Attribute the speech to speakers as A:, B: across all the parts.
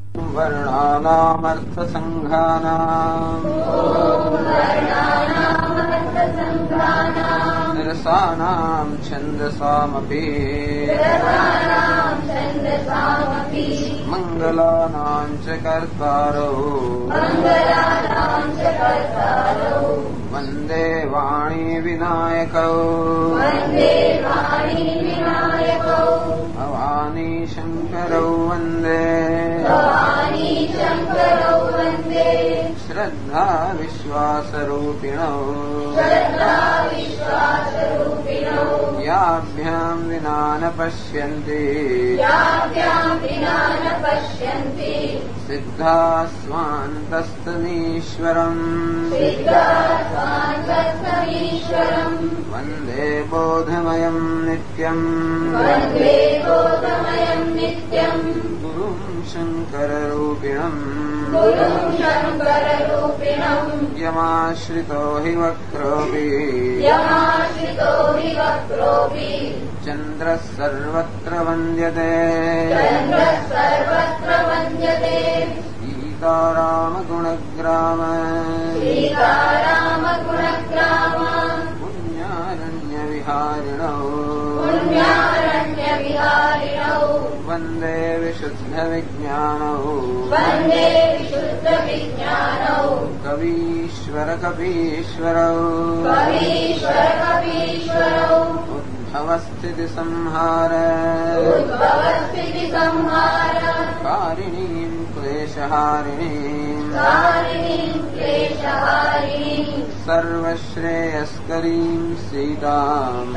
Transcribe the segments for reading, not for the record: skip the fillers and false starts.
A: वर्णानामर्थसङ्घानाम् रसानां छन्दसामपि मङ्गलानां च कर्तारौ वन्दे वाणी विनायकौ भवानी शङ्करौ वन्दे श्रद्धा विश्वासरूपिणौ याभ्यां विना न पश्यन्ति सिद्धा स्वान्तस्तमीश्वरम् वन्दे बोधमयं नित्यम् गुरुं शङ्कररूपिणम् यमाश्रितो हि वक्रोऽपि चन्द्रः सर्वत्र वन्द्यते सीतारामगुणग्राम पुण्यारण्यविहारिणौ वन्दे विशुद्धविज्ञानौ कवीश्वरकपीश्वरौ उद्भवस्थितिसंहार कारिणीं क्लेशहारिणीं सर्वश्रेयस्करीं सीताम्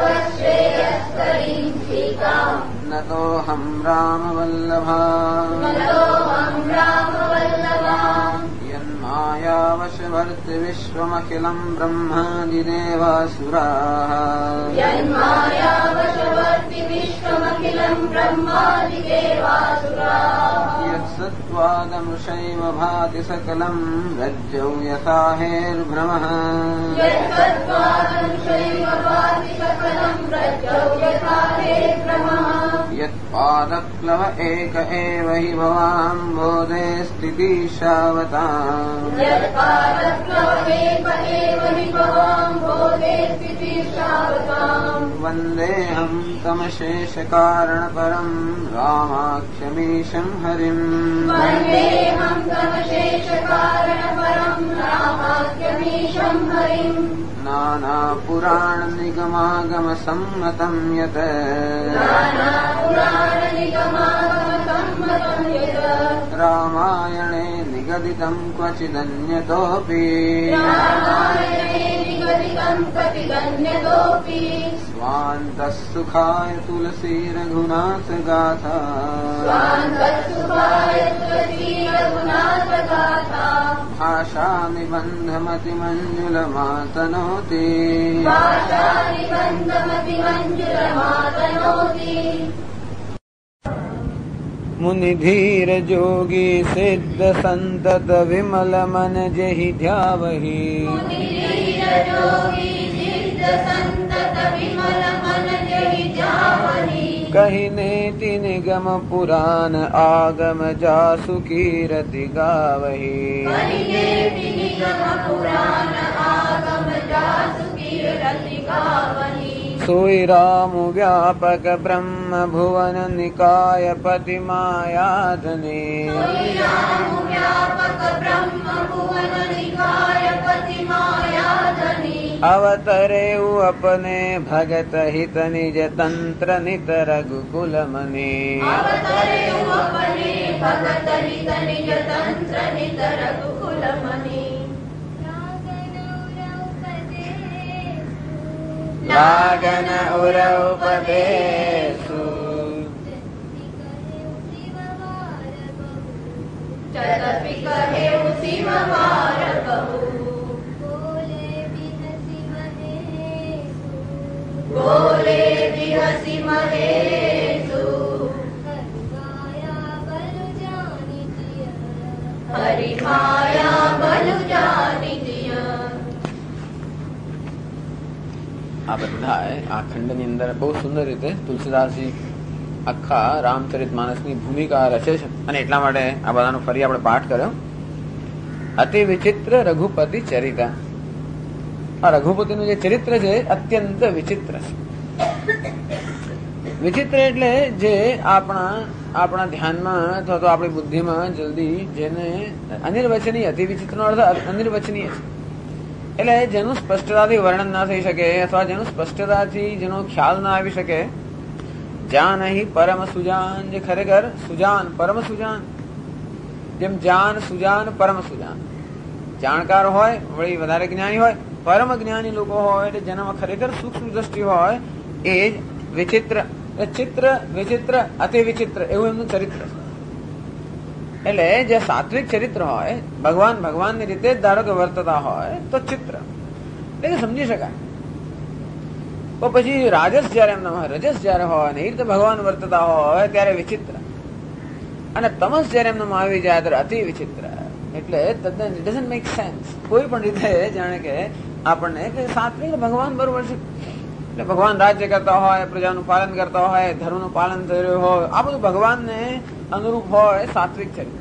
A: नतोऽहं रामवल्लभा यन्मायावशवर्ति विश्वमखिलं ब्रह्मादिदेवासुराः यत्सत्त्वादमृषैव भाति सकलं रज्जौ यथा हेर्भ्रमः यत्पादप्लव एक एव हि भवाम्भोधे स्थितिशावताम् वन्देऽहं तमशेषकारणपरं रामाख्यमीशं हरिम् नानापुराणनिगमागमसम्मतं यत् रामायणे निगदितं क्वचिदन्यतोऽपि स्वान्तः सुखाय तुलसी रघुनाथ गाथा भाषा निबन्धमतिमञ्जुलमातनोति मुनिधीर जोगी सिद्ध संतत विमल मन जहि ध्यावहि कहि नेति निगम पुराण आगम जासु कीरति गावहि सोई राम व्यापक ब्रह्म भुवन निकाय पति मायाधने अवतरेउ अपने भगत हित निज तंत्र नित रघुकुल मने लागन उरौपदेशु
B: चतपि कहेउ शिववार बहु बोले बिहसी महेशु हरि माया बलु जानी जिया।
A: આ બધા આ ખંડની અંદર બહુ સુંદર રીતે તુલસીદાસજી આખા રામચરિતમાનસની ભૂમિકા રચે છે. અને એટલા માટે આ બધાનો ફરી આપણે પાઠ કર્યો. અતિ વિચિત્ર રઘુપતિ ચરિતા. આ રઘુપતિનું જે ચરિત્ર છે અત્યંત વિચિત્ર છે. વિચિત્ર એટલે જે આપણા ધ્યાનમાં અથવા તો આપણી બુદ્ધિમાં જલ્દી જેને અનિર્વચનીય, અતિ વિચિત્રનો અર્થ અનિર્વચનીય છે. એટલે જેનું સ્પષ્ટતાથી વર્ણન ના થઈ શકે અથવા જેનું સ્પષ્ટતાથી જેનો ખ્યાલ ના આવી શકે. જાન અહીં પરમ સુજાન, જે ખરેખર સુજાન, પરમ સુજાન. જેમ જાન, સુજાન, પરમ સુજાન. જાણકાર હોય, વળી વધારે જ્ઞાની હોય, પરમ જ્ઞાની લોકો હોય, એટલે જેનામાં ખરેખર સૂક્ષ્મ દ્રષ્ટિ હોય, એ જ વિચિત્ર. ચિત્ર, વિચિત્ર, અતિ વિચિત્ર એવું એમનું ચરિત્ર છે. એટલે જે સાત્વિક ચરિત્ર હોય, ભગવાનની રીતે ધારો કે વર્તતા હોય તો ચિત્ર એટલે સમજી શકાય. તો પછી રાજસ જયારે એમના હોય, રજસ જયારે હોય ને એ રીતે ભગવાન વર્તતા હોય ત્યારે વિચિત્ર. અને તમસ જયારે એમનામાં આવી જાય ત્યારે અતિ વિચિત્ર. એટલે તદ્દન ઇટ ડઝન્ટ મેક સેન્સ. કોઈ પણ રીતે જાણે કે આપણને કે સાત્વિક ભગવાન બરોબર છે. એટલે ભગવાન રાજ્ય કરતા હોય, પ્રજાનું પાલન કરતા હોય, ધર્મનું પાલન થઈ રહ્યું હોય, આ બધું ભગવાનને અનુરૂપ હોય સાત્વિક ચરિત્ર.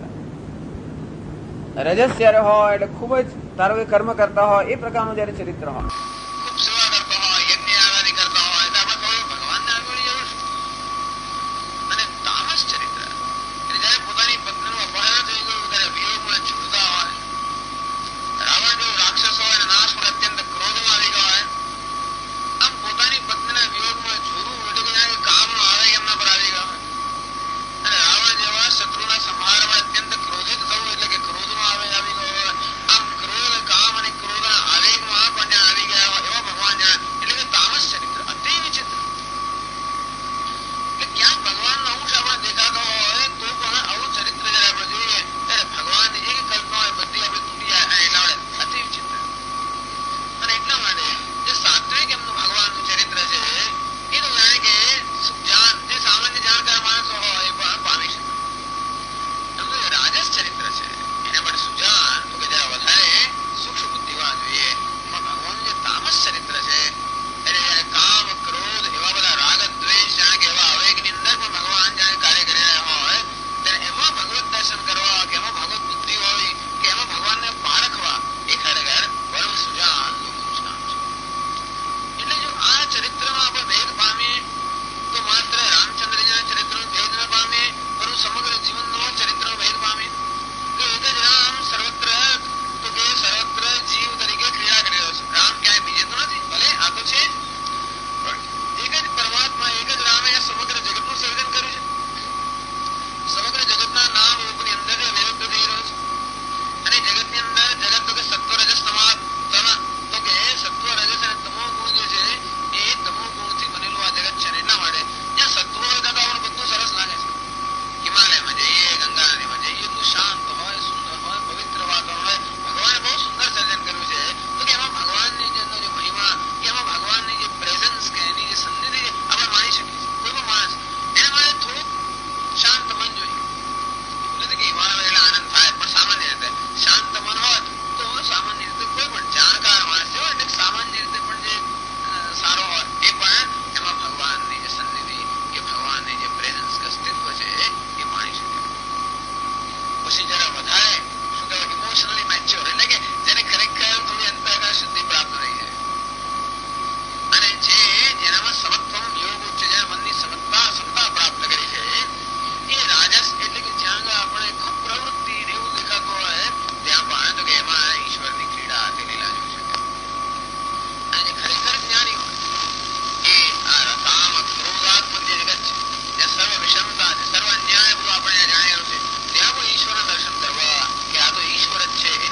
A: રજસ જયારે હોય એટલે ખૂબ જ ધારો કે કર્મ કરતા હોય એ પ્રકારનું જયારે ચરિત્ર હોય,
B: છે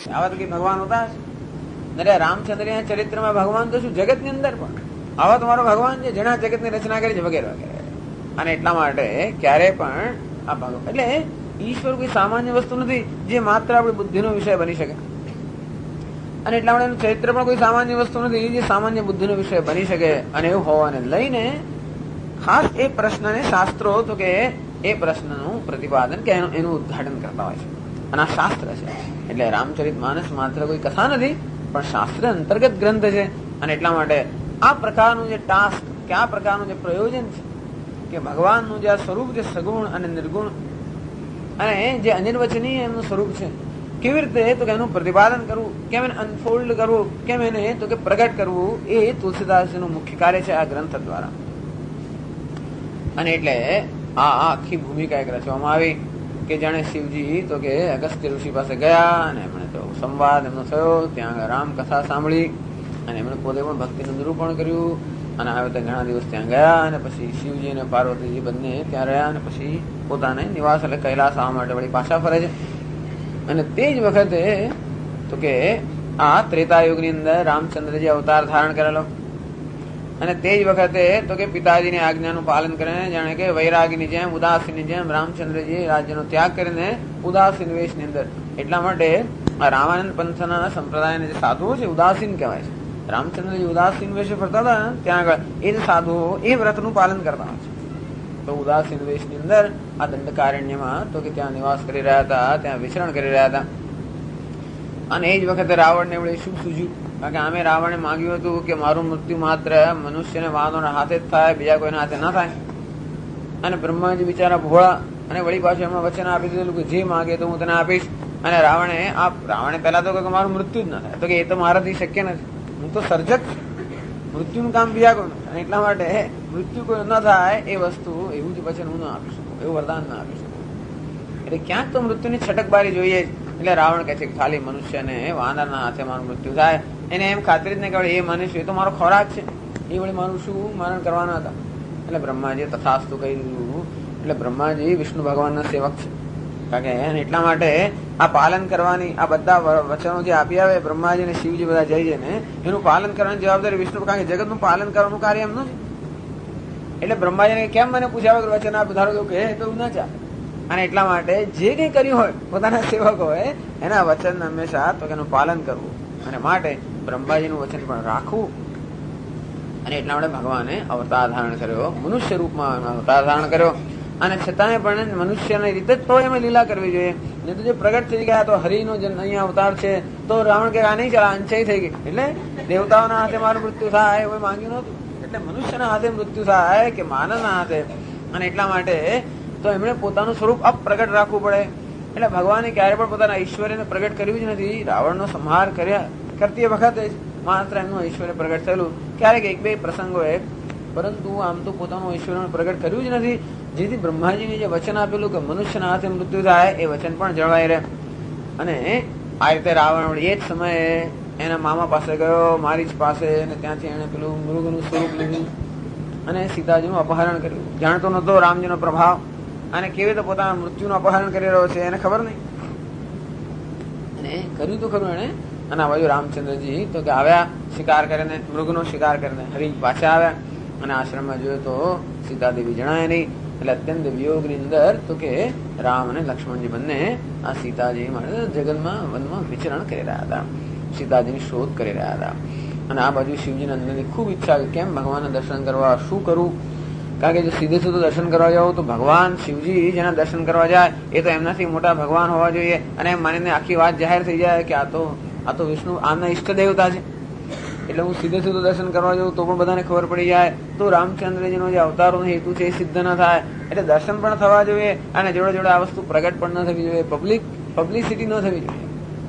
A: છે. આવા તો કઈ ભગવાન હોતા હશે? અરે રામચંદ્રના ચરિત્રમાં ભગવાન તો શું, જગતની અંદર પણ આવા તમારો ભગવાન છે જેના જગતની રચના કરી છે વગેરે વગેરે. અને એટલા માટે ક્યારે પણ આ ભગવાન એટલે ઈશ્વર કોઈ સામાન્ય વસ્તુ નથી જે માત્ર આપણી બુદ્ધિનો વિષય બની શકે. અને એટલા માટે એનું ચરિત્ર પણ કોઈ સામાન્ય વસ્તુ નથી જે સામાન્ય બુદ્ધિનો વિષય બની શકે. અને એવું હોવાને લઈને ખાસ એ પ્રશ્નને શાસ્ત્રો તો કે એ પ્રશ્નનું પ્રતિપાદન કે એનું ઉદ્ઘાટન કરતા હોય છે. અને આ શાસ્ત્ર છે. એટલે રામચરિત માનસ માત્ર કોઈ કથા નથી પણ શાસ્ત્ર અંતર્ગત ગ્રંથ છે. અને એટલા માટે આ પ્રકારનું જે ટાસ્ક કે આ પ્રકારનું જે પ્રયોજન છે કે ભગવાનનું જે આ સ્વરૂપ છે સગુણ અને નિર્ગુણ અને જે અનિર્વચનીય એમનું સ્વરૂપ છે, કેવી રીતે તો કે એનું પ્રતિપાદન કરવું, કેમ એને અનફોલ્ડ કરવું, કેમ એને તો કે પ્રગટ કરવું, એ તુલસીદાસજીનું મુખ્ય કાર્ય છે આ ગ્રંથ દ્વારા. અને એટલે આ આખી ભૂમિકા એક રચવામાં આવી કે જાણે શિવજી તો કે અગસ્ત્ય ઋષિ પાસે ગયા અને એમણે તો સંવાદ એમનો થયો, ત્યાં રામ કથા સાંભળી અને એમણે પોતે પણ ભક્તિનું નિરૂપણ કર્યું. અને આવે તો ઘણા દિવસ ત્યાં ગયા અને પછી શિવજી અને પાર્વતીજી બંને ત્યાં રહ્યા અને પછી પોતાને નિવાસ એટલે કૈલાસ આવવા માટે વળી પાછા ફરે છે. અને તે જ વખતે તો કે આ ત્રેતાયુગની અંદર રામચંદ્રજી અવતાર ધારણ કરેલો અને તે જ વખતે તો કે પિતાજીની આજ્ઞાનું પાલન કરીને જાણે કે વૈરાગીની જેમ ઉદાસીની જેમ રામચંદ્રજી રાજ્યનો ત્યાગ કરીને ઉદાસીન વેશની અંદર. એટલા માટે આ રામાનંદ પંથના સંપ્રદાયના જે સાધુઓ છે ઉદાસીન કહેવાય છે. રામચંદ્રજી ઉદાસીન વેશે ફરતા હતા ત્યાં આગળ એ જ સાધુઓ એ વ્રતનું પાલન કરતા હોય છે. તો ઉદાસીન વેશની અંદર આ દંડકારણ્યમાં તો કે ત્યાં નિવાસ કરી રહ્યા હતા, ત્યાં વિચરણ કરી રહ્યા હતા. અને એ જ વખતે રાવણને વળી શું સૂઝ્યું, કારણ કે આમે રાવણે માંગ્યું હતું કે મારું મૃત્યુ માત્ર મનુષ્યને વાનરોના હાથે જ થાય, બીજા કોઈના હાથે ના થાય. અને બ્રહ્માજી બિચારા ભોળા અને વળી પાછું એમાં વચન આપી દીધેલું કે જે માગે તો હું તને આપીશ. અને રાવણે પહેલા તો કે મારું મૃત્યુ જ ના થાય, તો કે એ તો મારાથી શક્ય નથી, હું તો સર્જક છું, મૃત્યુનું કામ બીજા કોઈ નથી. અને એટલા માટે મૃત્યુ કોઈ ન થાય એ વસ્તુ એવું જ વચન હું ના આપી શકું, એવું વરદાન ના આપી શકું. એટલે ક્યાંક તો મૃત્યુની છટકબારી જોઈએ જ. એટલે રાવણ કહે છે કે ખાલી મનુષ્યને વાનરના હાથે મારું મૃત્યુ થાય એને એમ ખાતરી જ નહીં કે એ મનુષ્ય એ તો મારો ખોરાક છે, એ વળી મારું શું મરણ કરવાના હતા. એટલે બ્રહ્માજીએ તથાસ્તુ કહી દીધું. એટલે બ્રહ્માજી વિષ્ણુ ભગવાનના સેવક છે, કારણ કે એટલા માટે આ પાલન કરવાની આ બધા વચનો જે આપી આવે બ્રહ્માજી અને શિવજી બધા જઈ જઈને એનું પાલન કરવાની જવાબદારી વિષ્ણુ, કારણ કે જગતનું પાલન કરવાનું કાર્ય એમનું છે. એટલે બ્રહ્માજીને કેમ મને પૂછ્યા વગર વચન આપ ધારો કે તો ના ચાલે. અને એટલા માટે જે કંઈ કર્યું હોય પોતાના સેવકોએ એના વચન હંમેશા તો એનું પાલન કરવું અને માટે બ્રહ્માજીનું વચન પણ રાખવું. અને એટલા માટે ભગવાને અવતાર ધારણ કર્યો, મનુષ્ય રૂપમાં અવતાર ધારણ કર્યો. અને છતાંય પણ મનુષ્યની રીતે જ તો એમાં લીલા કરવી જોઈએ. નહીં તો જે પ્રગટ થઈ ગયા તો હરિનો જે અહીંયા અવતાર છે તો રાવણ કે આ નહીં ચાલે, અંચાઈ થઈ ગઈ. એટલે દેવતાઓના હાથે મારું મૃત્યુ થાય એવું માંગ્યું નહોતું. એટલે મનુષ્યના હાથે મૃત્યુ થાય કે માનવના હાથે. અને એટલા માટે તો એમણે પોતાનું સ્વરૂપ અપ્રગટ રાખવું પડે. એટલે ભગવાને ક્યારે પણ પોતાના ઐશ્વર્યને પ્રગટ કર્યું જ નથી. રાવણનો સંહાર કરતી વખતે જ માત્ર એમનું ઐશ્વર્ય પ્રગટ થયેલું, ક્યારેક એક બે પ્રસંગોએ, પરંતુ આમ તો પોતાનું ઐશ્વર્ય પ્રગટ કર્યું જ નથી. જેથી બ્રહ્માજીને જે વચન આપેલું કે મનુષ્યના હાથે મૃત્યુ થાય એ વચન પણ જળવાઈ રહે. અને આ રીતે રાવણ એ જ સમયે એના મામા પાસે ગયો, મારીચ પાસે, અને ત્યાંથી એને પેલું મૃગનું સ્વરૂપ લીધું અને સીતાજીનું અપહરણ કર્યું. જાણતો નતો રામજીનો પ્રભાવ અને કેવી રીતે પોતાના મૃત્યુનું અપહરણ કરી રહ્યો છે એને ખબર નહીં. અને કર્યું તો ખરું એને. અને આ બાજુ રામચંદ્રજી તો કે આવ્યા શિકાર કરીને, મૃગનો શિકાર કરીને હરી પાછા આવ્યા. અને આશ્રમમાં જોયું તો સીતાદેવી જણાય નહીં. એટલે અત્યંત વિયોગની અંદર તો કે રામ અને લક્ષ્મણજી બંને આ સીતાજી માટે જગતમાં વનમાં વિચરણ કરી રહ્યા હતા, સીતાજીની શોધ કરી રહ્યા હતા. અને આ બાજુ શિવજીના અંદરની ખૂબ ઈચ્છા કે કેમ ભગવાનના દર્શન કરવા, શું કરું, કારણ કે જો સીધે સીધું દર્શન કરવા જાવ તો ભગવાન શિવજી જેના દર્શન કરવા જાય એ તો એમનાથી મોટા ભગવાન હોવા જોઈએ. અને એમ માનીને આખી વાત જાહેર થઈ જાય કે આ તો વિષ્ણુ આમના ઈષ્ટ દેવતા છે. એટલે હું સીધે સીધું દર્શન કરવા જાઉં તો પણ બધાને ખબર પડી જાય તો રામચંદ્રજીનો જે અવતારનો હેતુ છે એ સિદ્ધ ન થાય. એટલે દર્શન પણ થવા જોઈએ અને જોડે જોડે આ વસ્તુ પ્રગટ પણ ન થવી જોઈએ, પબ્લિસિટી ન થવી જોઈએ.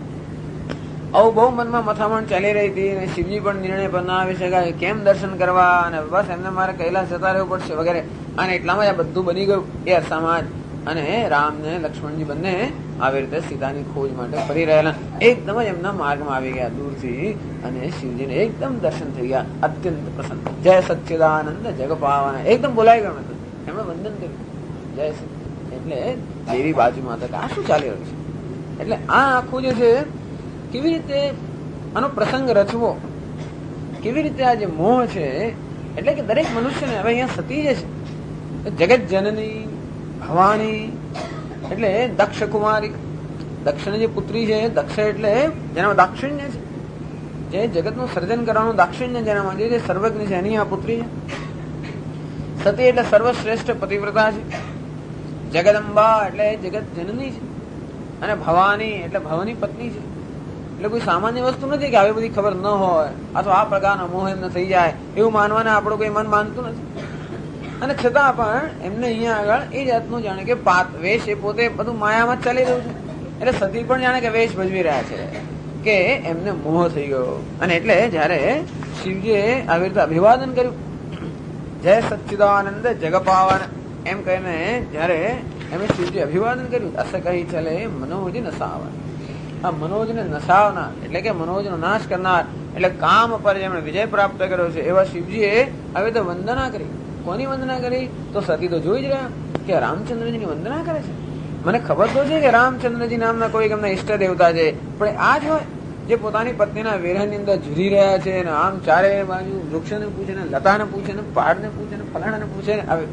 A: આવું બહુ મનમાં મથામણ ચાલી રહી હતી અને શિવજી પણ નિર્ણય પર ના આવી શકાય કેમ દર્શન કરવા અને બસ એમને મારે કૈલાસ જતા રહેવું પડશે વગેરે. અને એટલામાં આ બધું બની ગયું એ અરસામાં જ. અને રામ ને લક્ષ્મણજી બંને આવી રીતે સીતાની ખોજ માટે ફરી રહેલા એકદમ જ એમના માર્ગમાં આવી ગયા દૂરથી. અને શિવજીને એકદમ દર્શન થઈ ગયા, અત્યંત પ્રસન્ન. જય સચ્ચિદાનંદ જગ પાવન, એકદમ બોલાઈ ગયું. એમણે વંદન કર્યું જય સચ્ચિદાનંદ. એટલે દેવી બાજુમાં હતા કે આ શું ચાલી રહ્યું છે. એટલે આ આખું જે છે કેવી રીતે આનો પ્રસંગ રચવો, કેવી રીતે આ જે મોહ છે, એટલે કે દરેક મનુષ્યને હવે અહીંયા સતી જે છે જગત જનની ભવાની એટલે દક્ષ કુમારી, દક્ષની જે પુત્રી છે, દક્ષ એટલે જેનામાં દાક્ષિણ્ય છે, જે જગતનું સર્જન કરવાનું દાક્ષિણ્ય જેનામાં જે સર્વજ્ઞ છે એની આ પુત્રી છે. સતી એટલે સર્વશ્રેષ્ઠ પતિવ્રતા છે, જગદંબા એટલે જગત જનની છે, અને ભવાની એટલે ભવની પત્ની છે. એટલે કોઈ સામાન્ય વસ્તુ નથી કે આવી બધી ખબર ન હોય અથવા આ પ્રકારનો મોહ એમને થઈ જાય એવું માનવાને આપણું કોઈ મન માનતું નથી. અને છતાં પણ એમને અહીંયા આગળ એ જાતનું જાણે કે વેશ એ પોતે બધું માયામાં ચાલી રહ્યું છે. એટલે સતી પણ જાણે કે વેશ ભજવી રહ્યા છે કે એમને મોહ થઈ ગયો. અને એટલે જયારે શિવજીએ આવી રીતે અભિવાદન કર્યું, જય સચ્ચિદાનંદ જગપાવન એમ કહીને જયારે એમને શિવજી અભિવાદન કર્યું, અસ કહી ચલે મનોજ નસાવન, આ મનોજને નસાવનાર એટલે કે મનોજનો નાશ કરનાર એટલે કામ પર જેમણે વિજય પ્રાપ્ત કર્યો છે એવા શિવજીએ હવે તો વંદના કરી. કોની વંદના કરી? તો સતી તો જોઈ જ રહ્યા કે રામચંદ્રજીની વંદના કરે છે. મને ખબર તો છે કે રામચંદ્રજી નામના કોઈ એમના ઈષ્ટ દેવતા છે, પણ આ જ હોય જે પોતાની પત્નીના વિરહની અંદર ઝૂરી રહ્યા છે ને આમ ચારે બાજુ વૃક્ષને પૂછે ને લતાને પૂછે ને પહાડને પૂછે ને ફલાણાને પૂછે ને આવે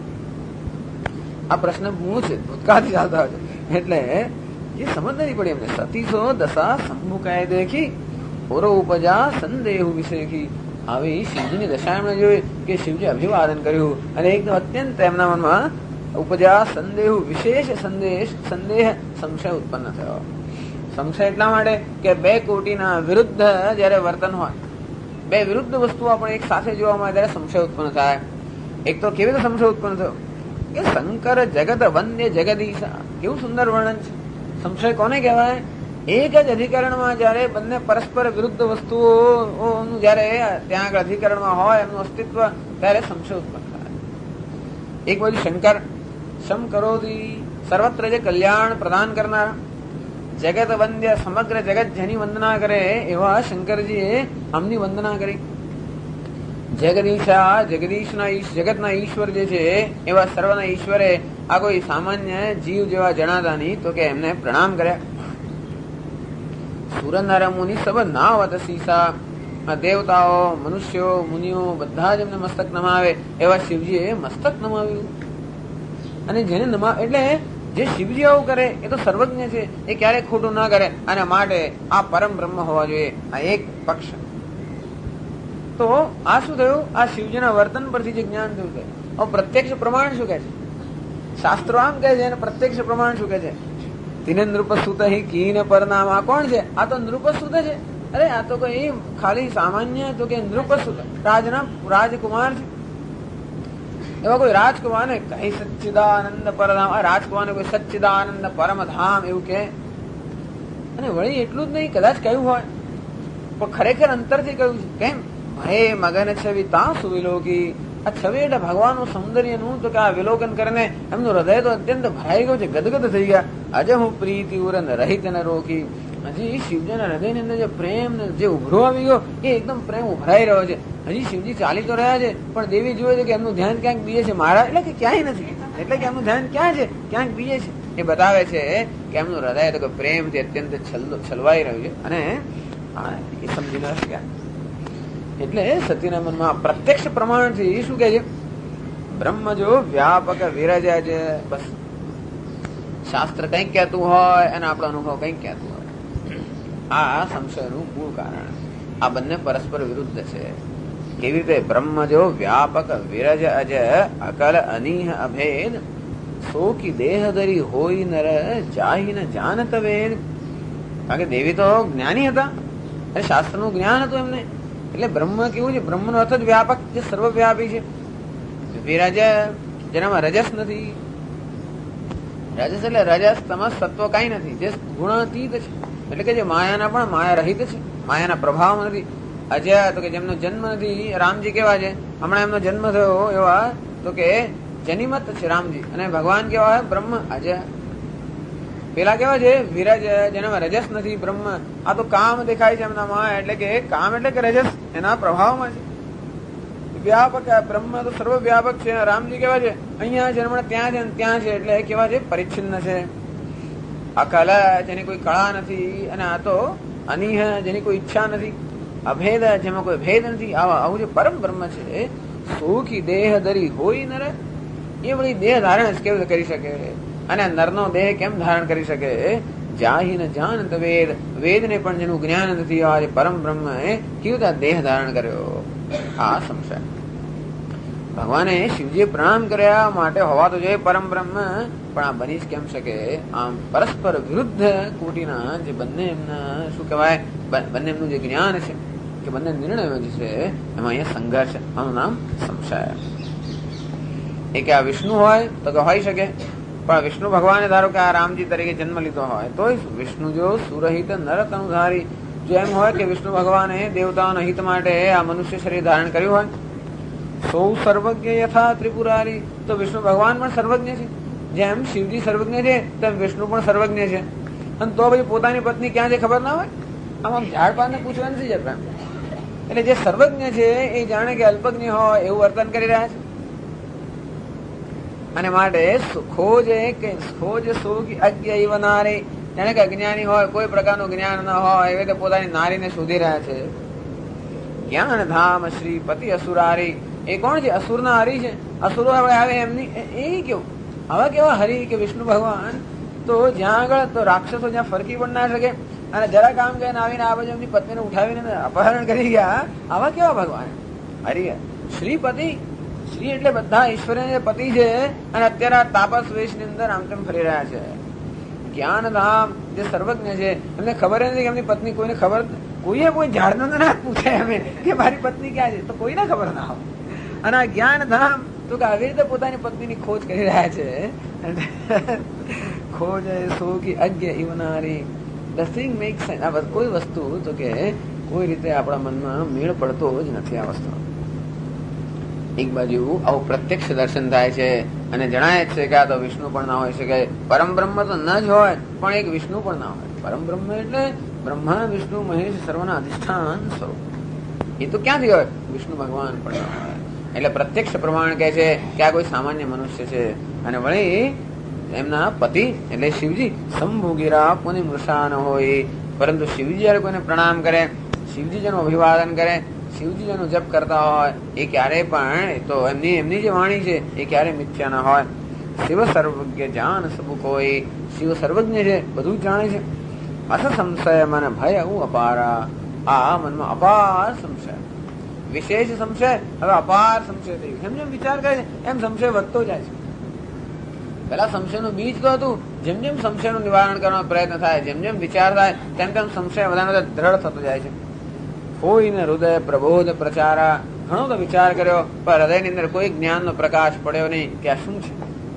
A: આ પ્રશ્ન પૂછે ભૂતકાળથી ચાલતા હોય છે. એટલે એ સમજ નથી પડી એમને. સતીસો દશા સંમુખાય દેખી ઓરો ઉપજા સંદેહ વિશેખી. આવી શિવજીની દશા એમણે જોઈ કે શિવજી અભિવાદન કર્યું અને એકદમ અત્યંત એમના મનમાં ઉપજા સંદેહ વિશેષ સંદેહ સંશય ઉત્પન્ન થયો. સંશય એટલા માટે કે બે કોટીના વિરુદ્ધ જયારે વર્તન હોય, બે વિરુદ્ધ વસ્તુઓ આપણે એક સાથે જોવા મળે ત્યારે સંશય ઉત્પન્ન થાય. એક તો કેવી રીતે સંશય ઉત્પન્ન થયો કે શંકર જગત વંદ્ય જગદીશા, કેવું સુંદર વર્ણન છે. સંશય કોને કહેવાય? એક જ અધિકરણમાં જયારે બંને પરસ્પર વિરુદ્ધ વસ્તુઓનું જયારે ત્યાં આગળ અધિકરણમાં હોય એમનું અસ્તિત્વ, ત્યારે સંશય ઉત્પન્ન થાય. એક બાજુ શંકર શમ કરોતી સર્વત્ર જે કલ્યાણ પ્રદાન કરનાર, જગત વંદ્ય સમગ્ર જગત જેની વંદના કરે એવા શંકરજીએ આમની વંદના કરી. જગદીશા જગદીશના જગતના ઈશ્વર જે છે એવા સર્વના ઈશ્વરે આ કોઈ સામાન્ય જીવ જેવા જણાતા નહીં, તો કે એમને પ્રણામ કર્યા. સુરનર મુનિ સબ નાવત સીસા, દેવતાઓ મનુષ્યો મુનિઓ બધા જ એમને મસ્તક નમાવે એવા શિવજીએ મસ્તક નમાવ્યું. અને જેને એટલે જે શિવજી આવું કરે એ તો સર્વજ્ઞ છે, એ ક્યારેય ખોટું ના કરે. અને માટે આ પરમ બ્રહ્મ હોવા જોઈએ. આ એક પક્ષ. તો આ શું થયું? આ શિવજીના વર્તન પરથી જે જ્ઞાન થયું છે. હવે પ્રત્યક્ષ પ્રમાણ શું કે છે? શાસ્ત્રો આમ કહે છે અને પ્રત્યક્ષ પ્રમાણ શું કે છે? તિને નૃપસુત કીન પરનામ. આ કોણ છે? આ તો નૃપસુત છે. અરે આ તો કોઈ ખાલી સામાન્ય તો કે નૃપસુત રાજકુમાર છે. એવા કોઈ રાજકુમાર ને કઈ સચ્ચિદાનંદ પરધામ, આ રાજકુમાર કોઈ સચ્ચિદાનંદ પરમધામ એવું કે. અને વળી એટલું જ નહીં, કદાચ કહ્યું હોય પણ ખરેખર અંતરથી કહ્યું છે. કેમ? હે મગન છવી તા સુવિલોકી. આ છવી એટલે ભગવાનનું સૌંદર્યનું તો કે આ વિલોકન કરીને એમનું હૃદય તો અત્યંત ભરાઈ ગયું છે, ગદગદ થઈ ગયા. અજ હું પ્રીતિ ઉરન રહિત ન રોકી. હજી શિવજીના હૃદયની અંદર જે પ્રેમ ને જે ઉભરો આવી ગયો એ એકદમ પ્રેમ ઉભરાઈ રહ્યો છે. હજી શિવજી ચાલી તો રહ્યા છે પણ દેવી જુએ છે કે એમનું ધ્યાન ક્યાંક બીજે છે. મારા એટલે કે ક્યાંય નથી, એટલે કે એમનું ધ્યાન ક્યાં છે? ક્યાંક બીજે છે. એ બતાવે છે કે એમનું હૃદય તો પ્રેમથી અત્યંત છલવાઈ રહ્યું છે. અને એ સમજી ન શક્યા. એટલે સતીના મનમાં પ્રત્યક્ષ પ્રમાણથી શું કે છે? બ્રહ્મ જો વ્યાપક વિરાજ્યા છે. બસ શાસ્ત્ર કંઈક કહેતું હોય અને આપણો અનુભવ કંઈક કહેતું હોય. આ સંશયનું મૂળ કારણ. આ બંને પરસ્પર વિરુદ્ધ છે. કેવી રીતે? બ્રહ્મ જો વ્યાપક વિરજ અજ અકલ અનીહ અભેદ, સોકી દેહ ધરી હોય નર જાહી ન જાનત વેદ. કારણ કે દેવી તો જ્ઞાની હતા, અને શાસ્ત્રનું જ્ઞાન હતું એમને. એટલે બ્રહ્મ કેવું છે? બ્રહ્મનો અર્થ જ વ્યાપક, જે સર્વવ્યાપી છે. વિરજ જેનામાં રજસ નથી. રજસ એટલે રજસ તમસ સત્વ કઈ નથી, જે ગુણાતીત છે. એટલે કે જે માયાના પણ માયા રહિત છે, માયાના પ્રભાવ નથી. અજય તો કે જેમનો જન્મ નથી. રામજી કેવા છે? હમણાં એમનો જન્મ થયો એવા તો કે જનિમત છે રામજી. અને ભગવાન કેવા હોય? બ્રહ્મ અજય. પેલા કેવા છે? વિરજ જેનામાં રજસ નથી. બ્રહ્મ આ તો કામ દેખાય છે એમનામાં, એટલે કે કામ એટલે કે રજસ એના પ્રભાવમાં છે. વ્યાપક બ્રહ્મ તો સર્વવ્યાપક છે. રામજી કેવા છે? અહીંયા છે, હમણાં ત્યાં છે, ત્યાં છે. એટલે કેવા છે? પરિચ્છિન્ન છે. આ કલા જેની કોઈ કળા નથી. અને આ તો અનિહ જેની કોઈ ઈચ્છા નથી, અભેદ જેમાં કોઈ ભેદ નથી, આવું જે પરમ બ્રહ્મ છે, સુખી દેહ ધરી હોય નર, એ બધી દેહ ધારણ કેવી રીતે કરી શકે? અને નરનો દેહ કેમ ધારણ કરી શકે? જાહિ ન જાનત વેદ, વેદને પણ જેનું જ્ઞાન નથી, આ જે પરમ બ્રહ્મ કેવી રીતે દેહ ધારણ કર્યો? આ સંશય. ભગવાને શિવજીએ પ્રણામ કર્યા માટે હોવા તો જોઈએ પરમ બ્રહ્મ, પણ આ બની જ કેમ શકે? આમ પરસ્પર વિરુદ્ધ કોટીના જે બંને એમના શું કહેવાય, બંને એમનું જે જ્ઞાન છે કે બંને નિર્ણયો જે છે એમાં અહીંયા સંઘર્ષ છે. આનું નામ સંશય. એ કે આ વિષ્ણુ હોય તો કે હોઈ શકે, પણ વિષ્ણુ ભગવાને ધારો કે આ રામજી તરીકે જન્મ લીધો હોય તો વિષ્ણુ જો સુરહિત નરત અનુધારી, જો એમ હોય કે વિષ્ણુ ભગવાને દેવતાઓના હિત માટે આ મનુષ્ય શરીર ધારણ કર્યું હોય, સૌ સર્વજ્ઞ યથા ત્રિપુરારી, તો વિષ્ણુ ભગવાન પણ સર્વજ્ઞ છે. જેમ શિવજી સર્વજ્ઞ છે તેમ વિષ્ણુ પણ સર્વજ્ઞ છે. અને તો ભાઈ પોતાની પત્ની ક્યાં છે ખબર ના હોય? આમ ઝાડ પાને પૂછવા નથી જતા. એટલે જે સર્વજ્ઞ છે એ જાણે કે અલ્પજ્ઞ હોય એવું વર્તન કરી રહ્યા છે. અને માટે ખોજ સુખી અજ્ઞ નારી, જાણે કે અજ્ઞાની હોય, કોઈ પ્રકારનું જ્ઞાન ન હોય એવી રીતે પોતાની નારીને શોધી રહ્યા છે. જ્ઞાન ધામ શ્રી પતિ અસુરારી, એ કોણ છે? અસુરના હરિ છે. અસુરો આવે એમની એ કેવું? આવા કેવા હરિ કે વિષ્ણુ ભગવાન? તો જ્યાં આગળ તો રાક્ષસો જ્યાં ફરકી પણ ના શકે, અને જરા કામ કરીને આવીને આ બાજુ એમની પત્નીને ઉઠાવીને અપહરણ કરી ગયા, આવા કેવા ભગવાન? હરિ શ્રીપતિ, શ્રી એટલે બધા ઈશ્વરના પતિ છે, અને અત્યારે આ તાપસ વેશની અંદર આમ તેમ ફરી રહ્યા છે. જ્ઞાનધામ જે સર્વજ્ઞ છે, એમને ખબર નથી કે એમની પત્ની, કોઈને ખબર, કોઈએ કોઈ ઝાડનો ના પૂછે અમે કે મારી પત્ની ક્યાં છે, તો કોઈને ખબર ના હોય. અને આ જ્ઞાનધામ તો કે આવી રીતે પોતાની પત્નીની ખોજ કરી રહ્યા છે. ખોજ સોગી અજ્ઞ ઇવનારી, નથિંગ મેક સેન્સ. આ કોઈ વસ્તુ તો કે કોઈ રીતે આપણા મનમાં મેળ પડતો જ નથી આ વસ્તુ. એક બાજુ આવું પ્રત્યક્ષ દર્શન થાય છે અને જણાય છે કે આ તો વિષ્ણુ પણ ના હોય શકે. પરમ બ્રહ્મ તો ન જ હોય, પણ એક વિષ્ણુ પણ ના હોય. પરમ બ્રહ્મ એટલે બ્રહ્મા વિષ્ણુ મહેશ સર્વના અધિષ્ઠાન સ્વરૂપ. એ તો ક્યાંથી હોય? વિષ્ણુ ભગવાન પણ ના હોય. એટલે પ્રત્યક્ષ પ્રમાણ કહે છે કે આ કોઈ સામાન્ય મનુષ્ય છે. અને વળી એમના પતિ એટલે શિવજી શંભુગીરા પુનિ મૃષા ન હોય, પરંતુ શિવજી જયારે કોઈને પ્રણામ કરે, શિવજી જેનું અભિવાદન કરે, શિવજી જેનો જપ કરતા હોય, એ ક્યારે પણ તો એમની જે વાણી છે એ ક્યારે મિથ્યા ના હોય. શિવ સર્વજ્ઞ જાન સબુ કોઈ, શિવ સર્વજ્ઞ છે, બધું જ જાણે છે. અસ સંશય મને ભય હું અપારા, આ મનમાં અપાર સંશય, વિશેષ સંશય, હવે અપાર સંશય થયું. જેમ જેમ વિચાર કરે છે એમ સંશય વધતો જાય છે. પેલા સંશયનું બીજ તો હતું, જેમ જેમ સંશયનું નિવારણ કરવાનો પ્રયત્ન થાય, જેમ જેમ વિચાર થાય તેમ તેમ સંશય વધારે દ્રઢ થતો જાય છે. કોઈને હૃદય પ્રબોધ પ્રચારા, ઘણો તો વિચાર કર્યો પણ હૃદયની અંદર કોઈ જ્ઞાનનો પ્રકાશ પડ્યો નહીં કે આ શું છે.